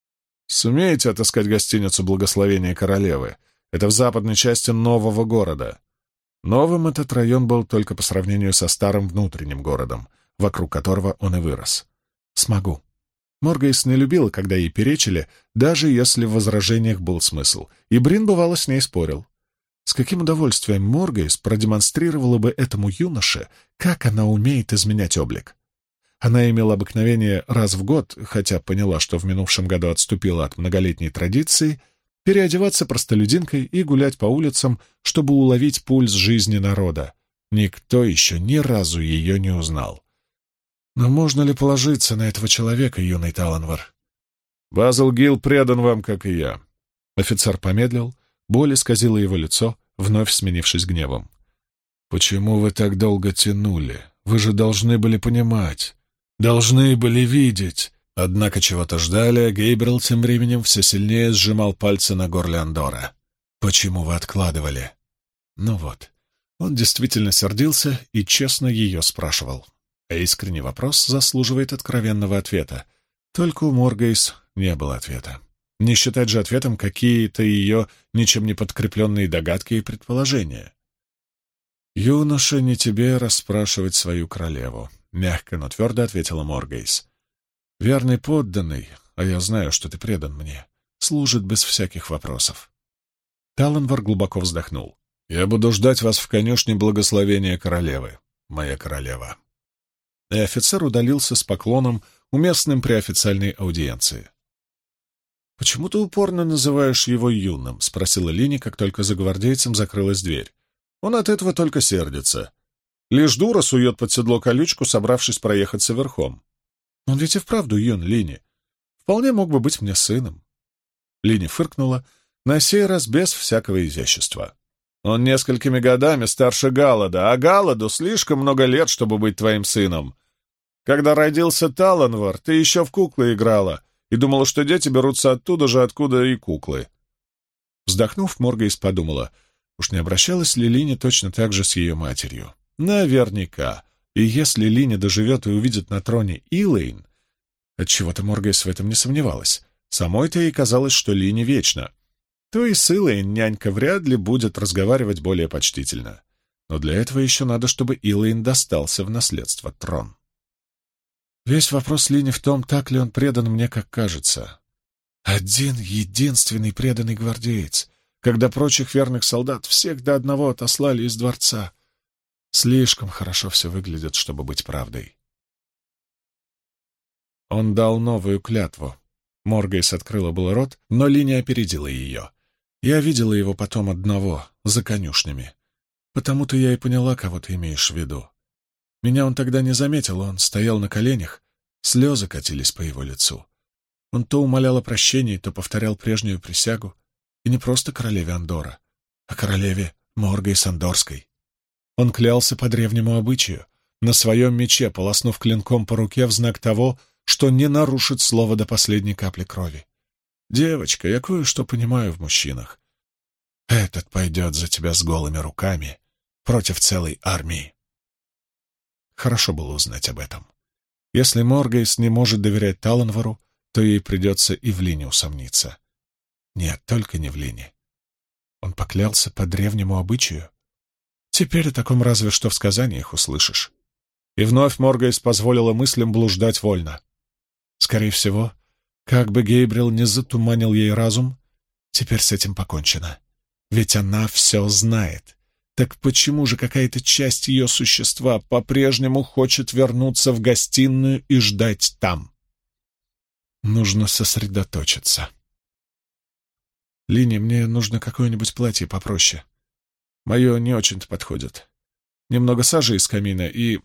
Сумеете отыскать гостиницу «Благословение королевы»? Это в западной части нового города. Новым этот район был только по сравнению со старым внутренним городом, вокруг которого он и вырос. Смогу». Моргейс не любила, когда ей перечили, даже если в возражениях был смысл, и Брин бывало с ней спорил. С каким удовольствием Моргейс продемонстрировала бы этому юноше, как она умеет изменять облик. Она имела обыкновение раз в год, хотя поняла, что в минувшем году отступила от многолетней традиции, переодеваться простолюдинкой и гулять по улицам, чтобы уловить пульс жизни народа. Никто еще ни разу ее не узнал. Но можно ли положиться на этого человека, юный Таланвар? Базл Гил предан вам, как и я. Офицер помедлил, боль исказила его лицо, вновь сменившись гневом. Почему вы так долго тянули? Вы же должны были понимать, должны были видеть. Однако чего-то ждали, а Гейбрил тем временем все сильнее сжимал пальцы на горле Андора. Почему вы откладывали? Ну вот, он действительно сердился и честно ее спрашивал. А искренний вопрос заслуживает откровенного ответа. Только у Моргейс не было ответа. Не считать же ответом какие-то ее ничем не подкрепленные догадки и предположения. «Юноша, не тебе расспрашивать свою королеву», — мягко, но твердо ответила Моргейс. «Верный подданный, а я знаю, что ты предан мне, служит без всяких вопросов». Таланвар глубоко вздохнул. «Я буду ждать вас в конюшне благословения королевы, моя королева». И офицер удалился с поклоном, уместным при официальной аудиенции. «Почему ты упорно называешь его юным?» — спросила Лини, как только за гвардейцем закрылась дверь. «Он от этого только сердится. Лишь дура сует под седло колючку, собравшись проехаться верхом. Он ведь и вправду юн, Лини. Вполне мог бы быть мне сыном». Лини фыркнула, на сей раз без всякого изящества. «Он несколькими годами старше Галлада, а Галладу слишком много лет, чтобы быть твоим сыном. Когда родился Таланвар, ты еще в куклы играла и думала, что дети берутся оттуда же, откуда и куклы». Вздохнув, Моргейс подумала, уж не обращалась ли Линя точно так же с ее матерью. Наверняка. И если Линя доживет и увидит на троне Илэйн, отчего-то Моргейс в этом не сомневалась. Самой-то ей казалось, что Линя вечна. То и с Илэйн нянька вряд ли будет разговаривать более почтительно. Но для этого еще надо, чтобы Илэйн достался в наследство трон. Весь вопрос Лини в том, так ли он предан мне, как кажется. Один единственный преданный гвардеец, когда прочих верных солдат всех до одного отослали из дворца. Слишком хорошо все выглядит, чтобы быть правдой. Он дал новую клятву. Моргейс открыла был рот, но Лини опередила ее. Я видела его потом одного, за конюшнями. Потому-то я и поняла, кого ты имеешь в виду. Меня он тогда не заметил, он стоял на коленях, слезы катились по его лицу. Он то умолял о прощении, то повторял прежнюю присягу, и не просто королеве Андора, а королеве Моргейс Андорской. Он клялся по древнему обычаю, на своем мече, полоснув клинком по руке в знак того, что не нарушит слово до последней капли крови. «Девочка, я кое-что понимаю в мужчинах. Этот пойдет за тебя с голыми руками против целой армии». Хорошо было узнать об этом. Если Моргейс не может доверять Таланвару, то ей придется и в Лине усомниться. Нет, только не в Лине. Он поклялся по древнему обычаю. Теперь о таком разве что в сказаниях услышишь. И вновь Моргейс позволила мыслям блуждать вольно. Скорее всего, как бы Гейбриэл не затуманил ей разум, теперь с этим покончено. Ведь она все знает. Так почему же какая-то часть ее существа по-прежнему хочет вернуться в гостиную и ждать там? Нужно сосредоточиться. Лине, мне нужно какое-нибудь платье попроще. Мое не очень-то подходит. Немного сажи из камина и...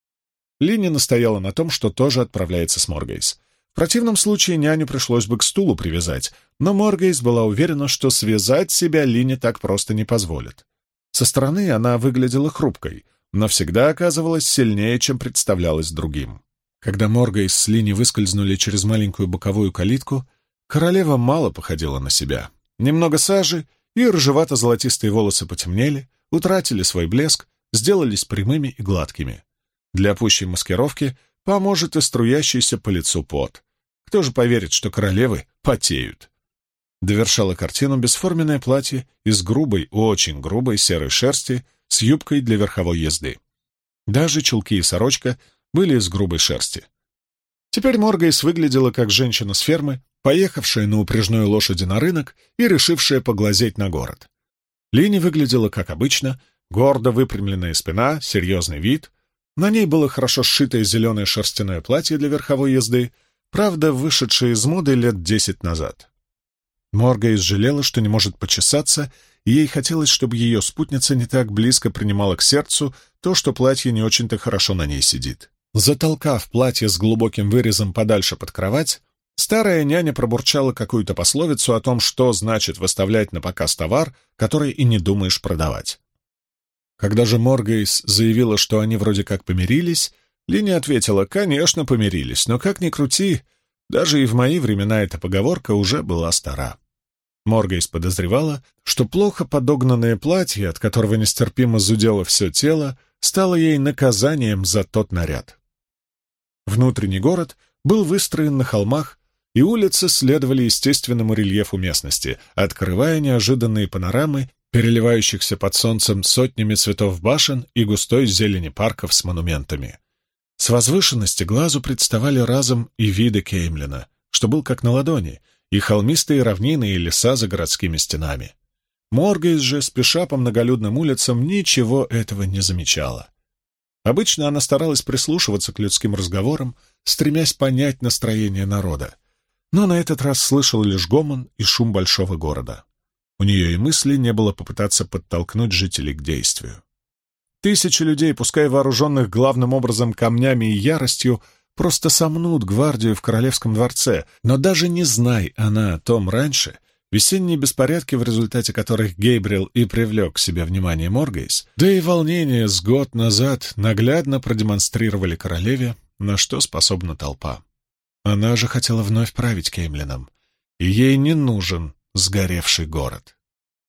Лине настояла на том, что тоже отправляется с Моргейс. В противном случае няню пришлось бы к стулу привязать, но Моргейс была уверена, что связать себя Лине так просто не позволит. Со стороны она выглядела хрупкой, но всегда оказывалась сильнее, чем представлялась другим. Когда Моргейс с Лини выскользнули через маленькую боковую калитку, королева мало походила на себя. Немного сажи, и рыжевато-золотистые волосы потемнели, утратили свой блеск, сделались прямыми и гладкими. Для пущей маскировки поможет и струящийся по лицу пот. Кто же поверит, что королевы потеют? Довершало картину бесформенное платье из грубой, очень грубой серой шерсти с юбкой для верховой езды. Даже чулки и сорочка были из грубой шерсти. Теперь Моргейс выглядела как женщина с фермы, поехавшая на упряжной лошади на рынок и решившая поглазеть на город. Лини выглядела как обычно, гордо выпрямленная спина, серьезный вид. На ней было хорошо сшитое зеленое шерстяное платье для верховой езды, правда, вышедшее из моды лет 10 назад. Моргейс жалела, что не может почесаться, и ей хотелось, чтобы ее спутница не так близко принимала к сердцу то, что платье не очень-то хорошо на ней сидит. Затолкав платье с глубоким вырезом подальше под кровать, старая няня пробурчала какую-то пословицу о том, что значит выставлять на показ товар, который и не думаешь продавать. Когда же Моргейс заявила, что они вроде как помирились, Лини ответила: «Конечно, помирились, но как ни крути, даже и в мои времена эта поговорка уже была стара». Моргейс подозревала, что плохо подогнанное платье, от которого нестерпимо зудело все тело, стало ей наказанием за тот наряд. Внутренний город был выстроен на холмах, и улицы следовали естественному рельефу местности, открывая неожиданные панорамы, переливающихся под солнцем сотнями цветов башен и густой зелени парков с монументами. С возвышенности глазу представали разом и виды Кеймлина, что был как на ладони, и холмистые равнины и леса за городскими стенами. Моргейс же, спеша по многолюдным улицам, ничего этого не замечала. Обычно она старалась прислушиваться к людским разговорам, стремясь понять настроение народа, но на этот раз слышала лишь гомон и шум большого города. У нее и мысли не было попытаться подтолкнуть жителей к действию. Тысячи людей, пускай вооруженных главным образом камнями и яростью, просто сомнут гвардию в королевском дворце, но даже не знай она о том раньше, весенние беспорядки, в результате которых Гейбриэл и привлек к себе внимание Моргейс, да и волнение с год назад наглядно продемонстрировали королеве, на что способна толпа. Она же хотела вновь править Кеймлином, и ей не нужен сгоревший город.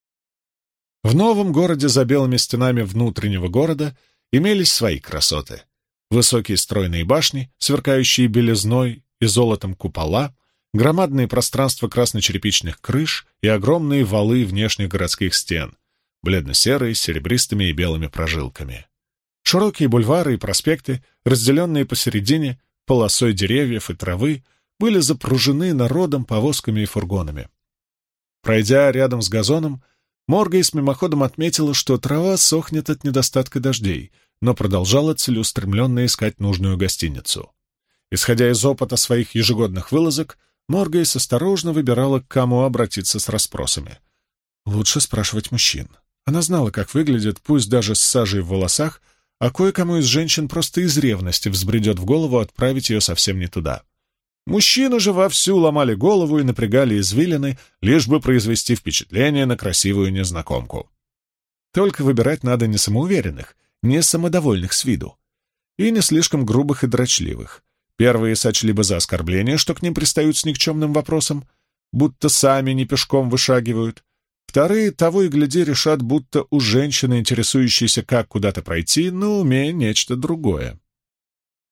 В новом городе за белыми стенами внутреннего города имелись свои красоты. Высокие стройные башни, сверкающие белизной и золотом купола, громадные пространства красно-черепичных крыш и огромные валы внешних городских стен, бледно-серые, с серебристыми и белыми прожилками. Широкие бульвары и проспекты, разделенные посередине полосой деревьев и травы, были запружены народом, повозками и фургонами. Пройдя рядом с газоном, Моргейс мимоходом отметила, что трава сохнет от недостатка дождей, но продолжала целеустремленно искать нужную гостиницу. Исходя из опыта своих ежегодных вылазок, Моргейс осторожно выбирала, к кому обратиться с расспросами. Лучше спрашивать мужчин. Она знала, как выглядит, пусть даже с сажей в волосах, а кое-кому из женщин просто из ревности взбредет в голову отправить ее совсем не туда. Мужчины же вовсю ломали голову и напрягали извилины, лишь бы произвести впечатление на красивую незнакомку. Только выбирать надо не самоуверенных, не самодовольных с виду, и не слишком грубых и дрочливых. Первые сочли бы за оскорбление, что к ним пристают с никчемным вопросом, будто сами не пешком вышагивают. Вторые, того и гляди, решат, будто у женщины, интересующейся, как куда-то пройти, на уме нечто другое.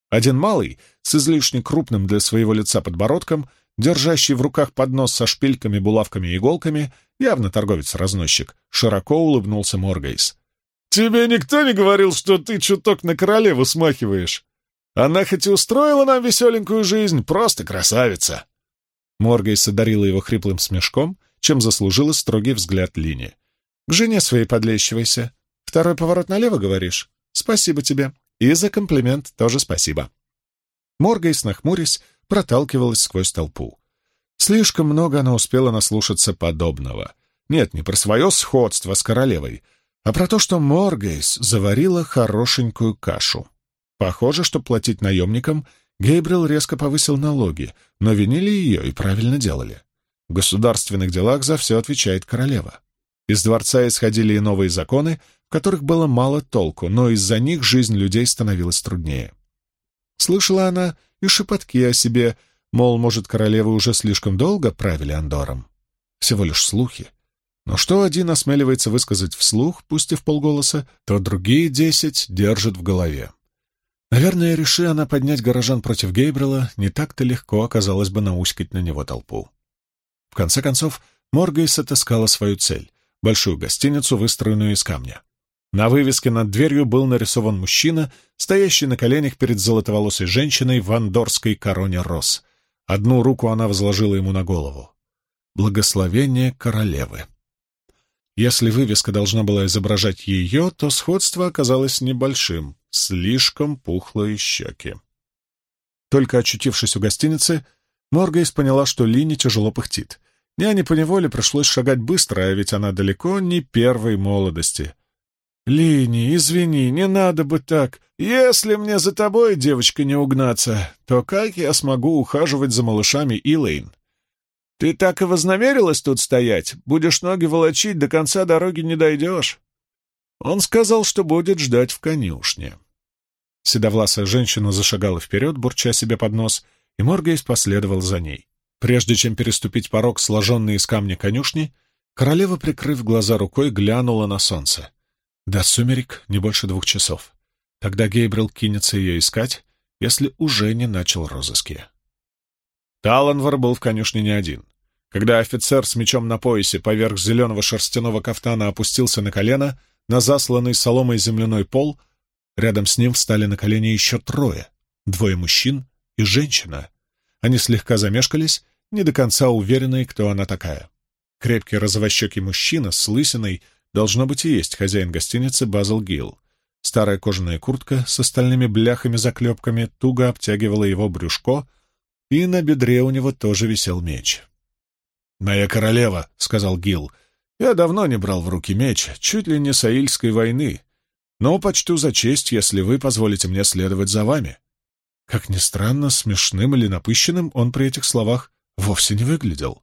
Один малый, с излишне крупным для своего лица подбородком, держащий в руках поднос со шпильками, булавками и иголками, явно торговец-разносчик, широко улыбнулся Моргейс. «Тебе никто не говорил, что ты чуток на королеву смахиваешь? Она хоть и устроила нам веселенькую жизнь, просто красавица!» Моргейс одарила его хриплым смешком, чем заслужила строгий взгляд Лини. «К жене своей подлещивайся. Второй поворот налево, говоришь? Спасибо тебе. И за комплимент тоже спасибо». Моргейс, нахмурясь, проталкивалась сквозь толпу. Слишком много она успела наслушаться подобного. Нет, не про свое сходство с королевой, а про то, что Моргейс заварила хорошенькую кашу. Похоже, что платить наемникам Гейбрил резко повысил налоги, но винили ее и правильно делали. В государственных делах за все отвечает королева. Из дворца исходили и новые законы, в которых было мало толку, но из-за них жизнь людей становилась труднее. Слышала она и шепотки о себе, мол, может, королевы уже слишком долго правили Андором. Всего лишь слухи. Но что один осмеливается высказать вслух, пусть и вполголоса, то другие 10 держат в голове. Наверное, реши она поднять горожан против Гейбрила, не так-то легко оказалось бы науськать на него толпу. В конце концов, Моргейс отыскала свою цель — большую гостиницу, выстроенную из камня. На вывеске над дверью был нарисован мужчина, стоящий на коленях перед золотоволосой женщиной в андорской короне роз. Одну руку она возложила ему на голову. Благословение королевы. Если вывеска должна была изображать ее, то сходство оказалось небольшим, слишком пухлые щеки. Только очутившись у гостиницы, Моргейс поняла, что Лини тяжело пыхтит. Няне поневоле пришлось шагать быстро, а ведь она далеко не первой молодости. «Лини, извини, не надо бы так. Если мне за тобой, девочка, не угнаться, то как я смогу ухаживать за малышами Илэйн? Ты так и вознамерилась тут стоять? Будешь ноги волочить, до конца дороги не дойдешь». Он сказал, что будет ждать в конюшне. Седовласая женщина зашагала вперед, бурча себе под нос, и Моргейс последовал за ней. Прежде чем переступить порог, сложенный из камня конюшни, королева, прикрыв глаза рукой, глянула на солнце. До сумерек не больше 2 часов. Тогда Гейбрил кинется ее искать, если уже не начал розыски. Таланвар был в конюшне не один. Когда офицер с мечом на поясе поверх зеленого шерстяного кафтана опустился на колено на засланный соломой земляной пол, рядом с ним встали на колени еще 3, 2 мужчин и женщина. Они слегка замешкались, не до конца уверенные, кто она такая. Крепкий розовощекий мужчина с лысиной должно быть и есть хозяин гостиницы Базл Гилл. Старая кожаная куртка с остальными бляхами-заклепками туго обтягивала его брюшко, и на бедре у него тоже висел меч. «Моя королева», — сказал Гилл, — «я давно не брал в руки меч, чуть ли не с Аильской войны, но почту за честь, если вы позволите мне следовать за вами». Как ни странно, смешным или напыщенным он при этих словах вовсе не выглядел.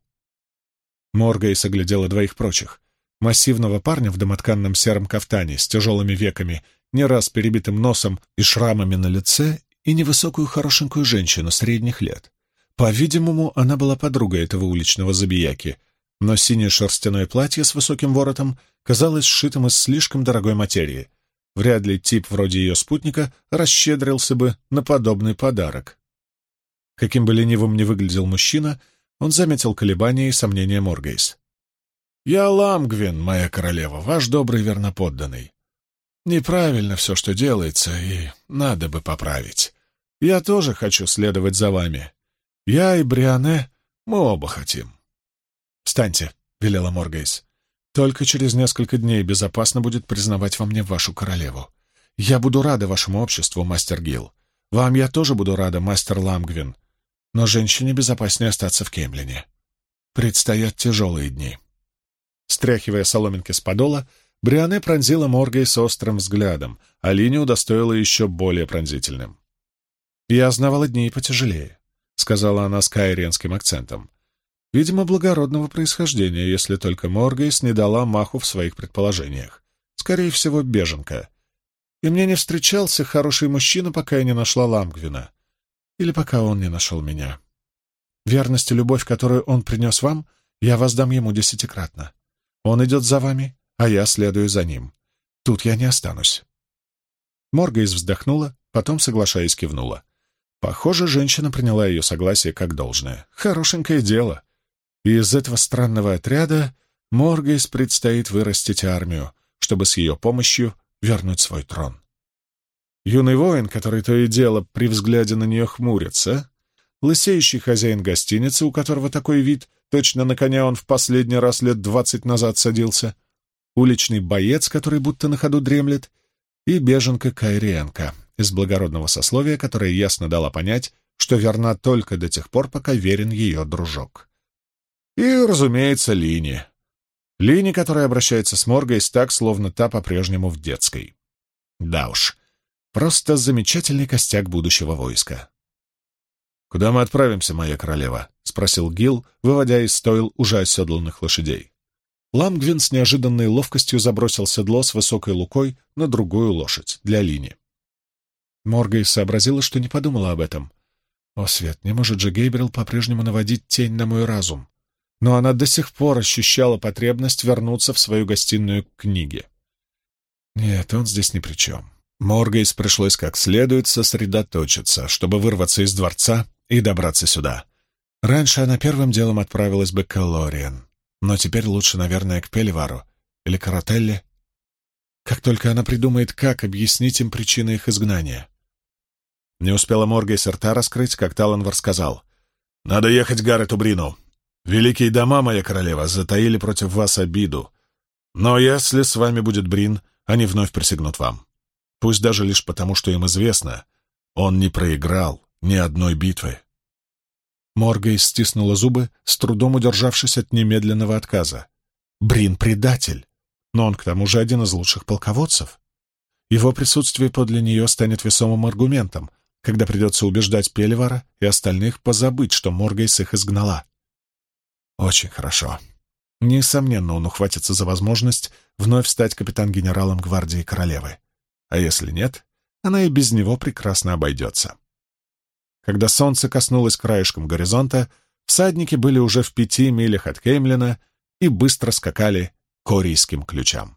Моргейс оглядела 2 прочих. Массивного парня в домотканном сером кафтане с тяжелыми веками, не раз перебитым носом и шрамами на лице, и невысокую хорошенькую женщину средних лет. По-видимому, она была подругой этого уличного забияки, но синее шерстяное платье с высоким воротом казалось сшитым из слишком дорогой материи. Вряд ли тип вроде ее спутника расщедрился бы на подобный подарок. Каким бы ленивым ни выглядел мужчина, он заметил колебания и сомнения Моргейс. «Я Ламгвин, моя королева, ваш добрый верноподданный. Неправильно все, что делается, и надо бы поправить. Я тоже хочу следовать за вами. Я и Бриане, мы оба хотим». «Встаньте», — велела Моргейс. «Только через несколько дней безопасно будет признавать во мне вашу королеву. Я буду рада вашему обществу, мастер Гилл. Вам я тоже буду рада, мастер Ламгвин. Но женщине безопаснее остаться в Кеймлине. Предстоят тяжелые дни». Стряхивая соломинки с подола, Бриане пронзила Моргейс острым взглядом, а Лини удостоила еще более пронзительным. «Я знавала дней потяжелее», — сказала она с кайренским акцентом. Видимо, благородного происхождения, если только Моргейс не дала маху в своих предположениях. Скорее всего, беженка. И мне не встречался хороший мужчина, пока я не нашла Ламгвина. Или пока он не нашел меня. Верность и любовь, которую он принес вам, я воздам ему 10-кратно. Он идет за вами, а я следую за ним. Тут я не останусь». Моргейс вздохнула, потом, соглашаясь, кивнула. Похоже, женщина приняла ее согласие как должное. Хорошенькое дело. И из этого странного отряда Моргейс предстоит вырастить армию, чтобы с ее помощью вернуть свой трон. Юный воин, который то и дело при взгляде на нее хмурится, лысеющий хозяин гостиницы, у которого такой вид, точно на коня он в последний раз лет 20 назад садился, уличный боец, который будто на ходу дремлет, и беженка Кайриенко из благородного сословия, которая ясно дала понять, что верна только до тех пор, пока верен ее дружок. И, разумеется, Лини. Лини, которая обращается с Моргейс так, словно та по-прежнему в детской. Да уж, просто замечательный костяк будущего войска. «Куда мы отправимся, моя королева?» — спросил Гил, выводя из стойл уже оседланных лошадей. Ламгвин с неожиданной ловкостью забросил седло с высокой лукой на другую лошадь для Лини. Моргейс сообразила, что не подумала об этом. О, Свет, не может же Гейбрил по-прежнему наводить тень на мой разум. Но она до сих пор ощущала потребность вернуться в свою гостиную к книге. Нет, он здесь ни при чем. Моргейс пришлось как следует сосредоточиться, чтобы вырваться из дворца и добраться сюда. Раньше она первым делом отправилась бы к Эллориен, но теперь лучше, наверное, к Пеливару или Карателле. Как только она придумает, как объяснить им причины их изгнания. Не успела Моргейс рта раскрыть, как Таланвар сказал: «Надо ехать к Гаррету Брину. Великие дома, моя королева, затаили против вас обиду. Но если с вами будет Брин, они вновь присягнут вам. Пусть даже лишь потому, что им известно, он не проиграл ни одной битвы». Моргейс стиснула зубы, с трудом удержавшись от немедленного отказа. Брин — предатель, но он к тому же один из лучших полководцев. Его присутствие подле нее станет весомым аргументом, когда придется убеждать Пеливара и остальных позабыть, что Моргейс их изгнала. Очень хорошо. Несомненно, он ухватится за возможность вновь стать капитан-генералом гвардии королевы. А если нет, она и без него прекрасно обойдется. Когда солнце коснулось краешком горизонта, всадники были уже в 5 милях от Кеймлина и быстро скакали к Орийским ключам.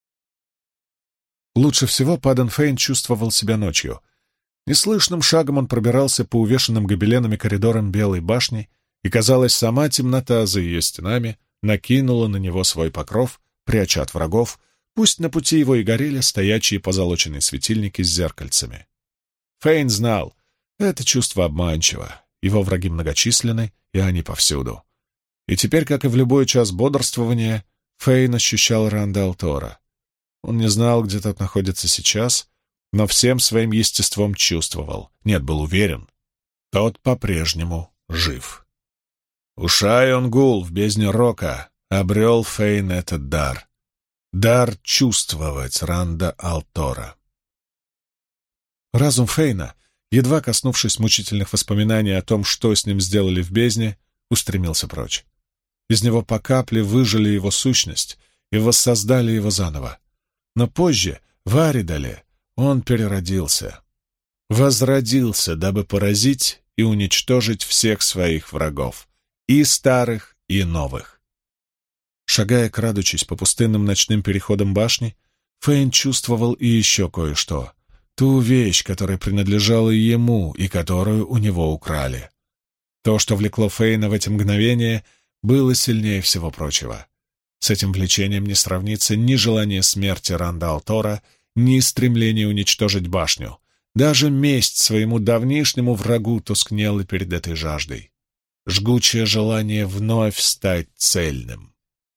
Лучше всего Падан Фейн чувствовал себя ночью. Неслышным шагом он пробирался по увешанным гобеленами коридорам Белой башни, и, казалось, сама темнота за ее стенами накинула на него свой покров, пряча от врагов, пусть на пути его и горели стоячие позолоченные светильники с зеркальцами. Фейн знал, это чувство обманчиво, его враги многочисленны, и они повсюду. И теперь, как и в любой час бодрствования, Фейн ощущал Ранда Алтора. Он не знал, где тот находится сейчас, но всем своим естеством чувствовал, нет, был уверен, тот по-прежнему жив. У Шайон-Гул в бездне Рока обрел Фейн этот дар. Дар чувствовать Ранда Алтора. Разум Фейна, едва коснувшись мучительных воспоминаний о том, что с ним сделали в бездне, устремился прочь. Из него по капле выжили его сущность и воссоздали его заново. Но позже, в Аридале, он переродился. Возродился, дабы поразить и уничтожить всех своих врагов, и старых, и новых. Шагая, крадучись по пустынным ночным переходам башни, Фейн чувствовал и еще кое-что. Ту вещь, которая принадлежала ему и которую у него украли. То, что влекло Фейна в эти мгновения, было сильнее всего прочего. С этим влечением не сравнится ни желание смерти Ранда Алтора, ни стремление уничтожить башню. Даже месть своему давнишнему врагу тускнела перед этой жаждой. Жгучее желание вновь стать цельным.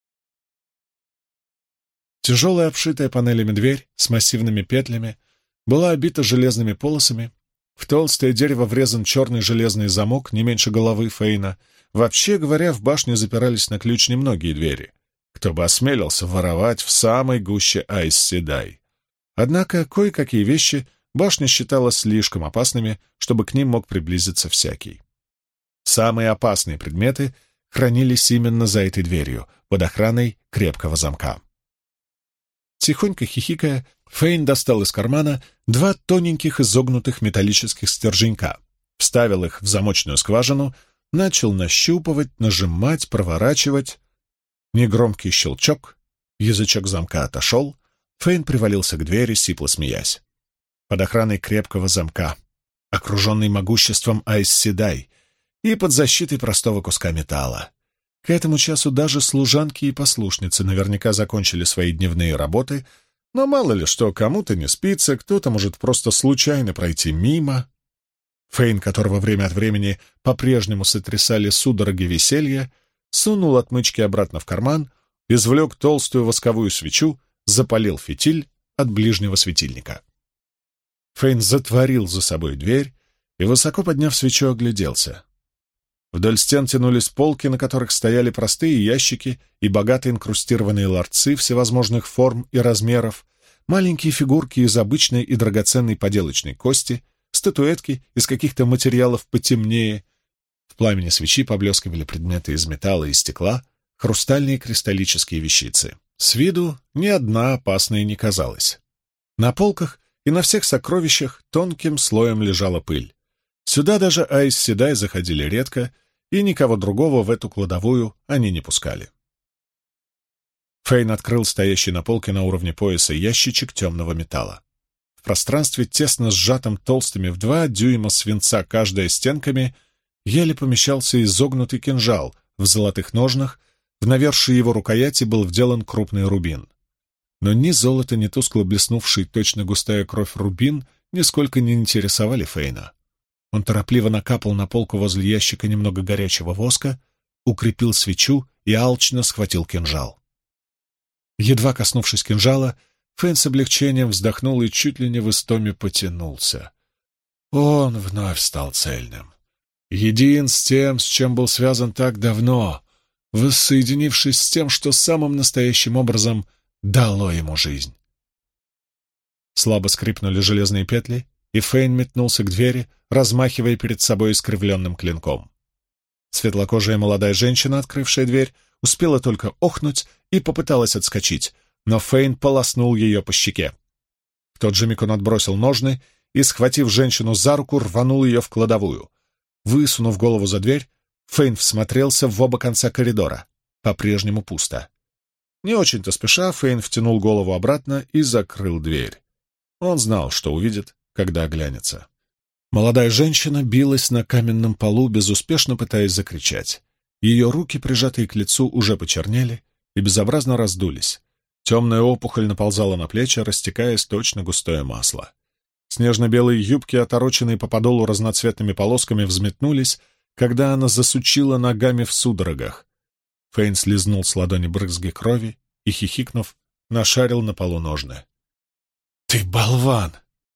Тяжелая, обшитая панелями дверь с массивными петлями была обита железными полосами. В толстое дерево врезан черный железный замок, не меньше головы Фейна. Вообще говоря, в башню запирались на ключ немногие двери. Кто бы осмелился воровать в самой гуще Айс-Седай. Однако кое-какие вещи башня считала слишком опасными, чтобы к ним мог приблизиться всякий. Самые опасные предметы хранились именно за этой дверью, под охраной крепкого замка. Тихонько хихикая, Фейн достал из кармана 2 тоненьких изогнутых металлических стерженька, вставил их в замочную скважину, начал нащупывать, нажимать, проворачивать. Негромкий щелчок, язычок замка отошел, Фейн привалился к двери, сипло смеясь. Под охраной крепкого замка. окруженный могуществом Айс Седай и под защитой простого куска металла. К этому часу даже служанки и послушницы наверняка закончили свои дневные работы, но мало ли что, кому-то не спится, кто-то может просто случайно пройти мимо. Фейн, которого время от времени по-прежнему сотрясали судороги веселья, сунул отмычки обратно в карман, извлек толстую восковую свечу, запалил фитиль от ближнего светильника. Фейн затворил за собой дверь и, высоко подняв свечу, огляделся. Вдоль стен тянулись полки, на которых стояли простые ящики и богато инкрустированные ларцы всевозможных форм и размеров, маленькие фигурки из обычной и драгоценной поделочной кости, статуэтки из каких-то материалов потемнее. В пламени свечи поблескивали предметы из металла и стекла, хрустальные кристаллические вещицы. С виду ни одна опасной не казалась. На полках и на всех сокровищах тонким слоем лежала пыль. Сюда даже Айс Седай заходили редко, и никого другого в эту кладовую они не пускали. Фейн открыл стоящий на полке на уровне пояса ящичек темного металла. В пространстве, тесно сжатом толстыми в 2 дюйма свинца каждая стенками, еле помещался изогнутый кинжал в золотых ножнах, в навершие его рукояти был вделан крупный рубин. Но ни золото, ни тускло блеснувший точно густая кровь рубин нисколько не интересовали Фейна. Он торопливо накапал на полку возле ящика немного горячего воска, укрепил свечу и алчно схватил кинжал. Едва коснувшись кинжала, Фейн с облегчением вздохнул и чуть ли не в истоме потянулся. Он вновь стал цельным. Един с тем, с чем был связан так давно, воссоединившись с тем, что самым настоящим образом дало ему жизнь. Слабо скрипнули железные петли, и Фейн метнулся к двери, размахивая перед собой искривленным клинком. Светлокожая молодая женщина, открывшая дверь, успела только охнуть и попыталась отскочить, но Фейн полоснул ее по щеке. В тот же миг он отбросил ножны и, схватив женщину за руку, рванул ее в кладовую. Высунув голову за дверь, Фейн всмотрелся в оба конца коридора. По-прежнему пусто. Не очень-то спеша, Фейн втянул голову обратно и закрыл дверь. Он знал, что увидит, когда оглянется. Молодая женщина билась на каменном полу, безуспешно пытаясь закричать. Ее руки, прижатые к лицу, уже почернели и безобразно раздулись. Темная опухоль наползала на плечи, растекаясь точно густое масло. Снежно-белые юбки, отороченные по подолу разноцветными полосками, взметнулись, когда она засучила ногами в судорогах. Фейн слизнул с ладони брызги крови и, хихикнув, нашарил на полу ножны. «Ты болван!»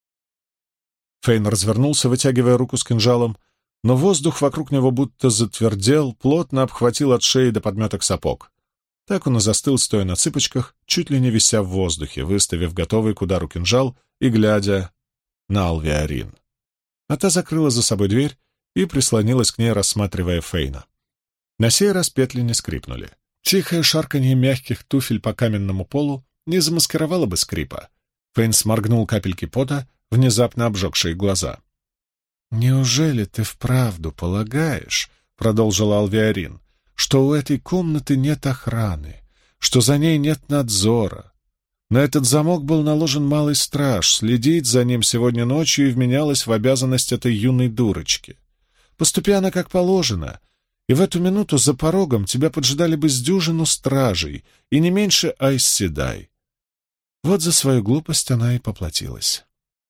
Фейн развернулся, вытягивая руку с кинжалом, но воздух вокруг него будто затвердел, плотно обхватил от шеи до подметок сапог. Так он и застыл, стоя на цыпочках, чуть ли не вися в воздухе, выставив готовый к удару кинжал и глядя на Алвиарин. А та закрыла за собой дверь и прислонилась к ней, рассматривая Фейна. На сей раз петли не скрипнули. Тихое шарканье мягких туфель по каменному полу не замаскировало бы скрипа. Фейн сморгнул капельки пота, внезапно обжегшие глаза. «Неужели ты вправду полагаешь, — продолжила Алвиарин, — что у этой комнаты нет охраны, что за ней нет надзора? На этот замок был наложен малый страж, следить за ним сегодня ночью и вменялось в обязанность этой юной дурочки. Поступи она как положено, и в эту минуту за порогом тебя поджидали бы с дюжину стражей, и не меньше Айс Седай. Вот за свою глупость она и поплатилась».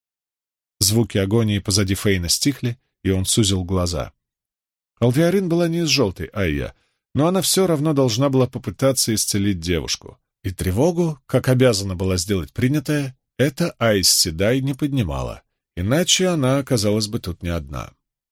Звуки агонии позади Фейна стихли, и он сузил глаза. Алвиарин была не из желтой Айя, но она все равно должна была попытаться исцелить девушку. И тревогу, как обязана была сделать принятая, эта Айс Седай не поднимала, иначе она оказалась бы тут не одна.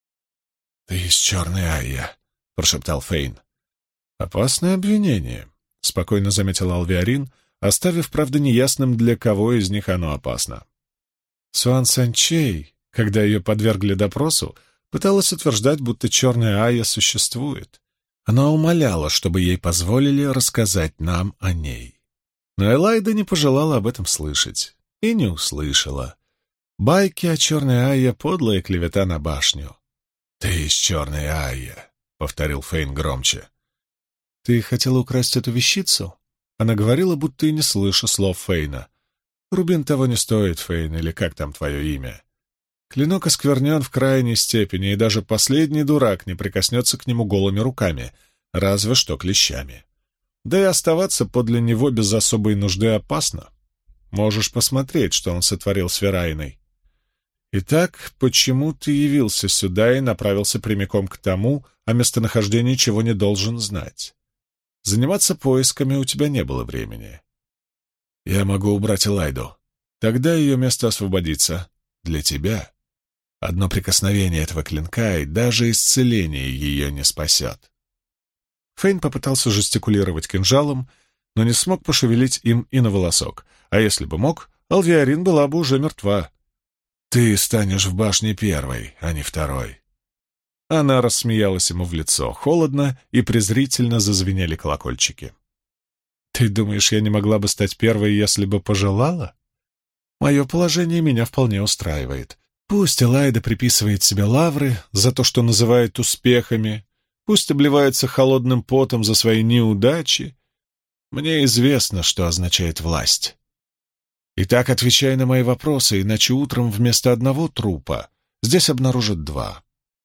«Ты из черной Айя», — прошептал Фейн. «Опасное обвинение», — спокойно заметил Алвиарин, оставив, правда, неясным, для кого из них оно опасно. Суан Санчей, когда ее подвергли допросу, пыталась утверждать, будто черная Айя существует. Она умоляла, чтобы ей позволили рассказать нам о ней. Но Элайда не пожелала об этом слышать и не услышала. Байки о черной Айе — подлая клевета на башню. «Ты из черной Айя», — повторил Фейн громче. «Ты хотела украсть эту вещицу?» Она говорила, будто и не слыша слов Фейна. «Рубин того не стоит, Фейн, или как там твое имя?» Клинок осквернен в крайней степени, и даже последний дурак не прикоснется к нему голыми руками, разве что клещами. Да и оставаться подле него без особой нужды опасно. Можешь посмотреть, что он сотворил с Верайной. Итак, почему ты явился сюда и направился прямиком к тому, о местонахождении чего не должен знать? Заниматься поисками у тебя не было времени. Я могу убрать Элайду. Тогда ее место освободится. Для тебя. Одно прикосновение этого клинка, и даже исцеление ее не спасет. Фейн попытался жестикулировать кинжалом, но не смог пошевелить им и на волосок. А если бы мог, Алвиарин была бы уже мертва. «Ты станешь в башне первой, а не второй». Она рассмеялась ему в лицо, холодно и презрительно зазвенели колокольчики. «Ты думаешь, я не могла бы стать первой, если бы пожелала? Мое положение меня вполне устраивает. Пусть Элайда приписывает себе лавры за то, что называет успехами, пусть обливается холодным потом за свои неудачи. Мне известно, что означает власть. Итак, отвечай на мои вопросы, иначе утром вместо одного трупа здесь обнаружат два.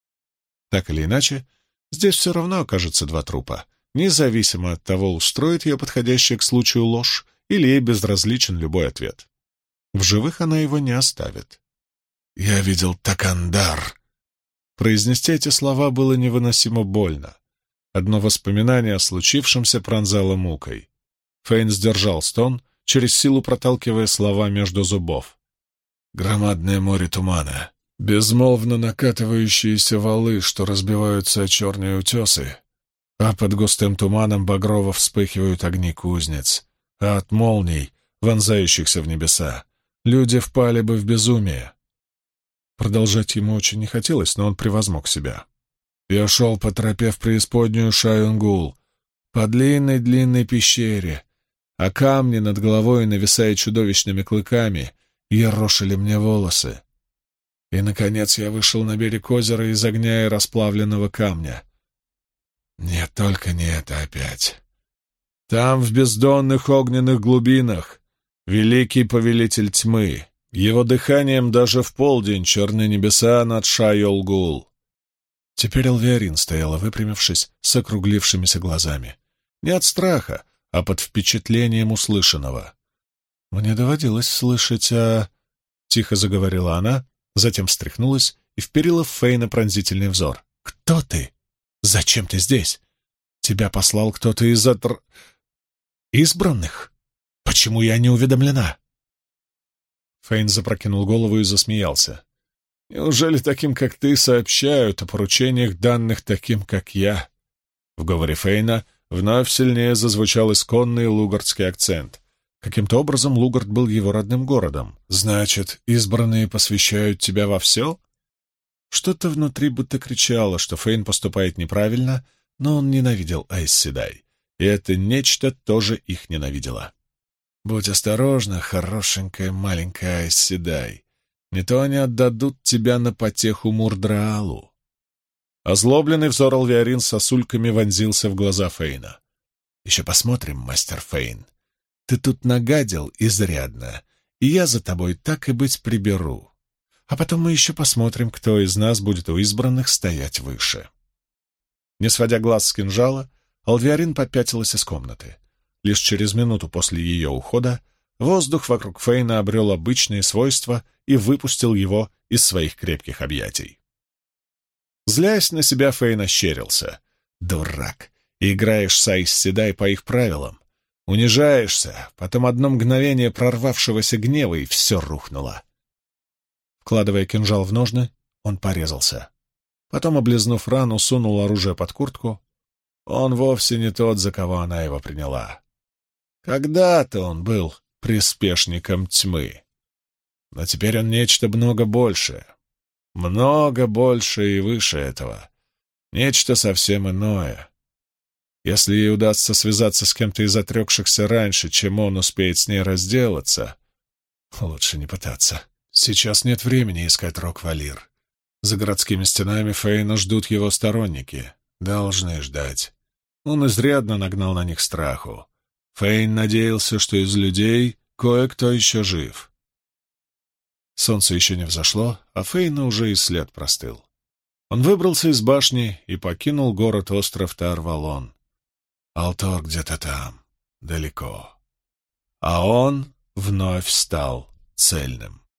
Так или иначе, здесь все равно окажется два трупа, независимо от того, устроит ее подходящая к случаю ложь или ей безразличен любой ответ. В живых она его не оставит. «Я видел Такандар». Произнести эти слова было невыносимо больно. Одно воспоминание о случившемся пронзало мукой. Фейн сдержал стон, через силу проталкивая слова между зубов. «Громадное море тумана, безмолвно накатывающиеся валы, что разбиваются о черные утесы, а под густым туманом багрово вспыхивают огни кузнец, а от молний, вонзающихся в небеса, люди впали бы в безумие». Продолжать ему очень не хотелось, но он превозмог себя. «Я шел по тропе в преисподнюю Шаюнгул, по длинной-длинной пещере, а камни над головой, нависая чудовищными клыками, ерошили мне волосы. И, наконец, я вышел на берег озера из огня и расплавленного камня. Нет, только не это опять. Там, в бездонных огненных глубинах, великий повелитель тьмы. Его дыханием даже в полдень черные небеса над Шайолгул». Теперь Алвиарин стояла, выпрямившись, с округлившимися глазами. Не от страха, а под впечатлением услышанного. «Мне доводилось слышать о...» — тихо заговорила она, затем встряхнулась и вперила в Фейна пронзительный взор. «Кто ты? Зачем ты здесь? Тебя послал кто-то из избранных? Почему я не уведомлена?» Фейн запрокинул голову и засмеялся. «Неужели таким, как ты, сообщают о поручениях, данных таким, как я?» В говоре Фейна вновь сильнее зазвучал исконный лугардский акцент. Каким-то образом Лугард был его родным городом. «Значит, избранные посвящают тебя во все?» Что-то внутри будто кричало, что Фейн поступает неправильно, но он ненавидел Айс Седай, и это нечто тоже их ненавидело. «Будь осторожна, хорошенькая маленькая Айс Седай. Не то они отдадут тебя на потеху Мурдраалу». Озлобленный взор Алвиарин с сосульками вонзился в глаза Фейна. «Еще посмотрим, мастер Фейн. Ты тут нагадил изрядно, и я за тобой так и быть приберу. А потом мы еще посмотрим, кто из нас будет у избранных стоять выше». Не сводя глаз с кинжала, Алвиарин попятилась из комнаты. Лишь через минуту после ее ухода воздух вокруг Фейна обрел обычные свойства и выпустил его из своих крепких объятий. Злясь на себя, Фейн ощерился. «Дурак! Играешь с Айс Седай по их правилам. Унижаешься, потом одно мгновение прорвавшегося гнева, и все рухнуло». Вкладывая кинжал в ножны, он порезался. Потом, облизнув рану, сунул оружие под куртку. Он вовсе не тот, за кого она его приняла. Когда-то он был приспешником тьмы. Но теперь он нечто много большее и выше этого. Нечто совсем иное. Если ей удастся связаться с кем-то из отрекшихся раньше, чем он успеет с ней разделаться, лучше не пытаться. Сейчас нет времени искать Рок-Валир. За городскими стенами Фейна ждут его сторонники. Должны ждать. Он изрядно нагнал на них страху. Фейн надеялся, что из людей кое-кто еще жив. Солнце еще не взошло, а Фейна уже и след простыл. Он выбрался из башни и покинул город-остров Тар-Валон. Алтор где-то там, далеко. А он вновь стал цельным.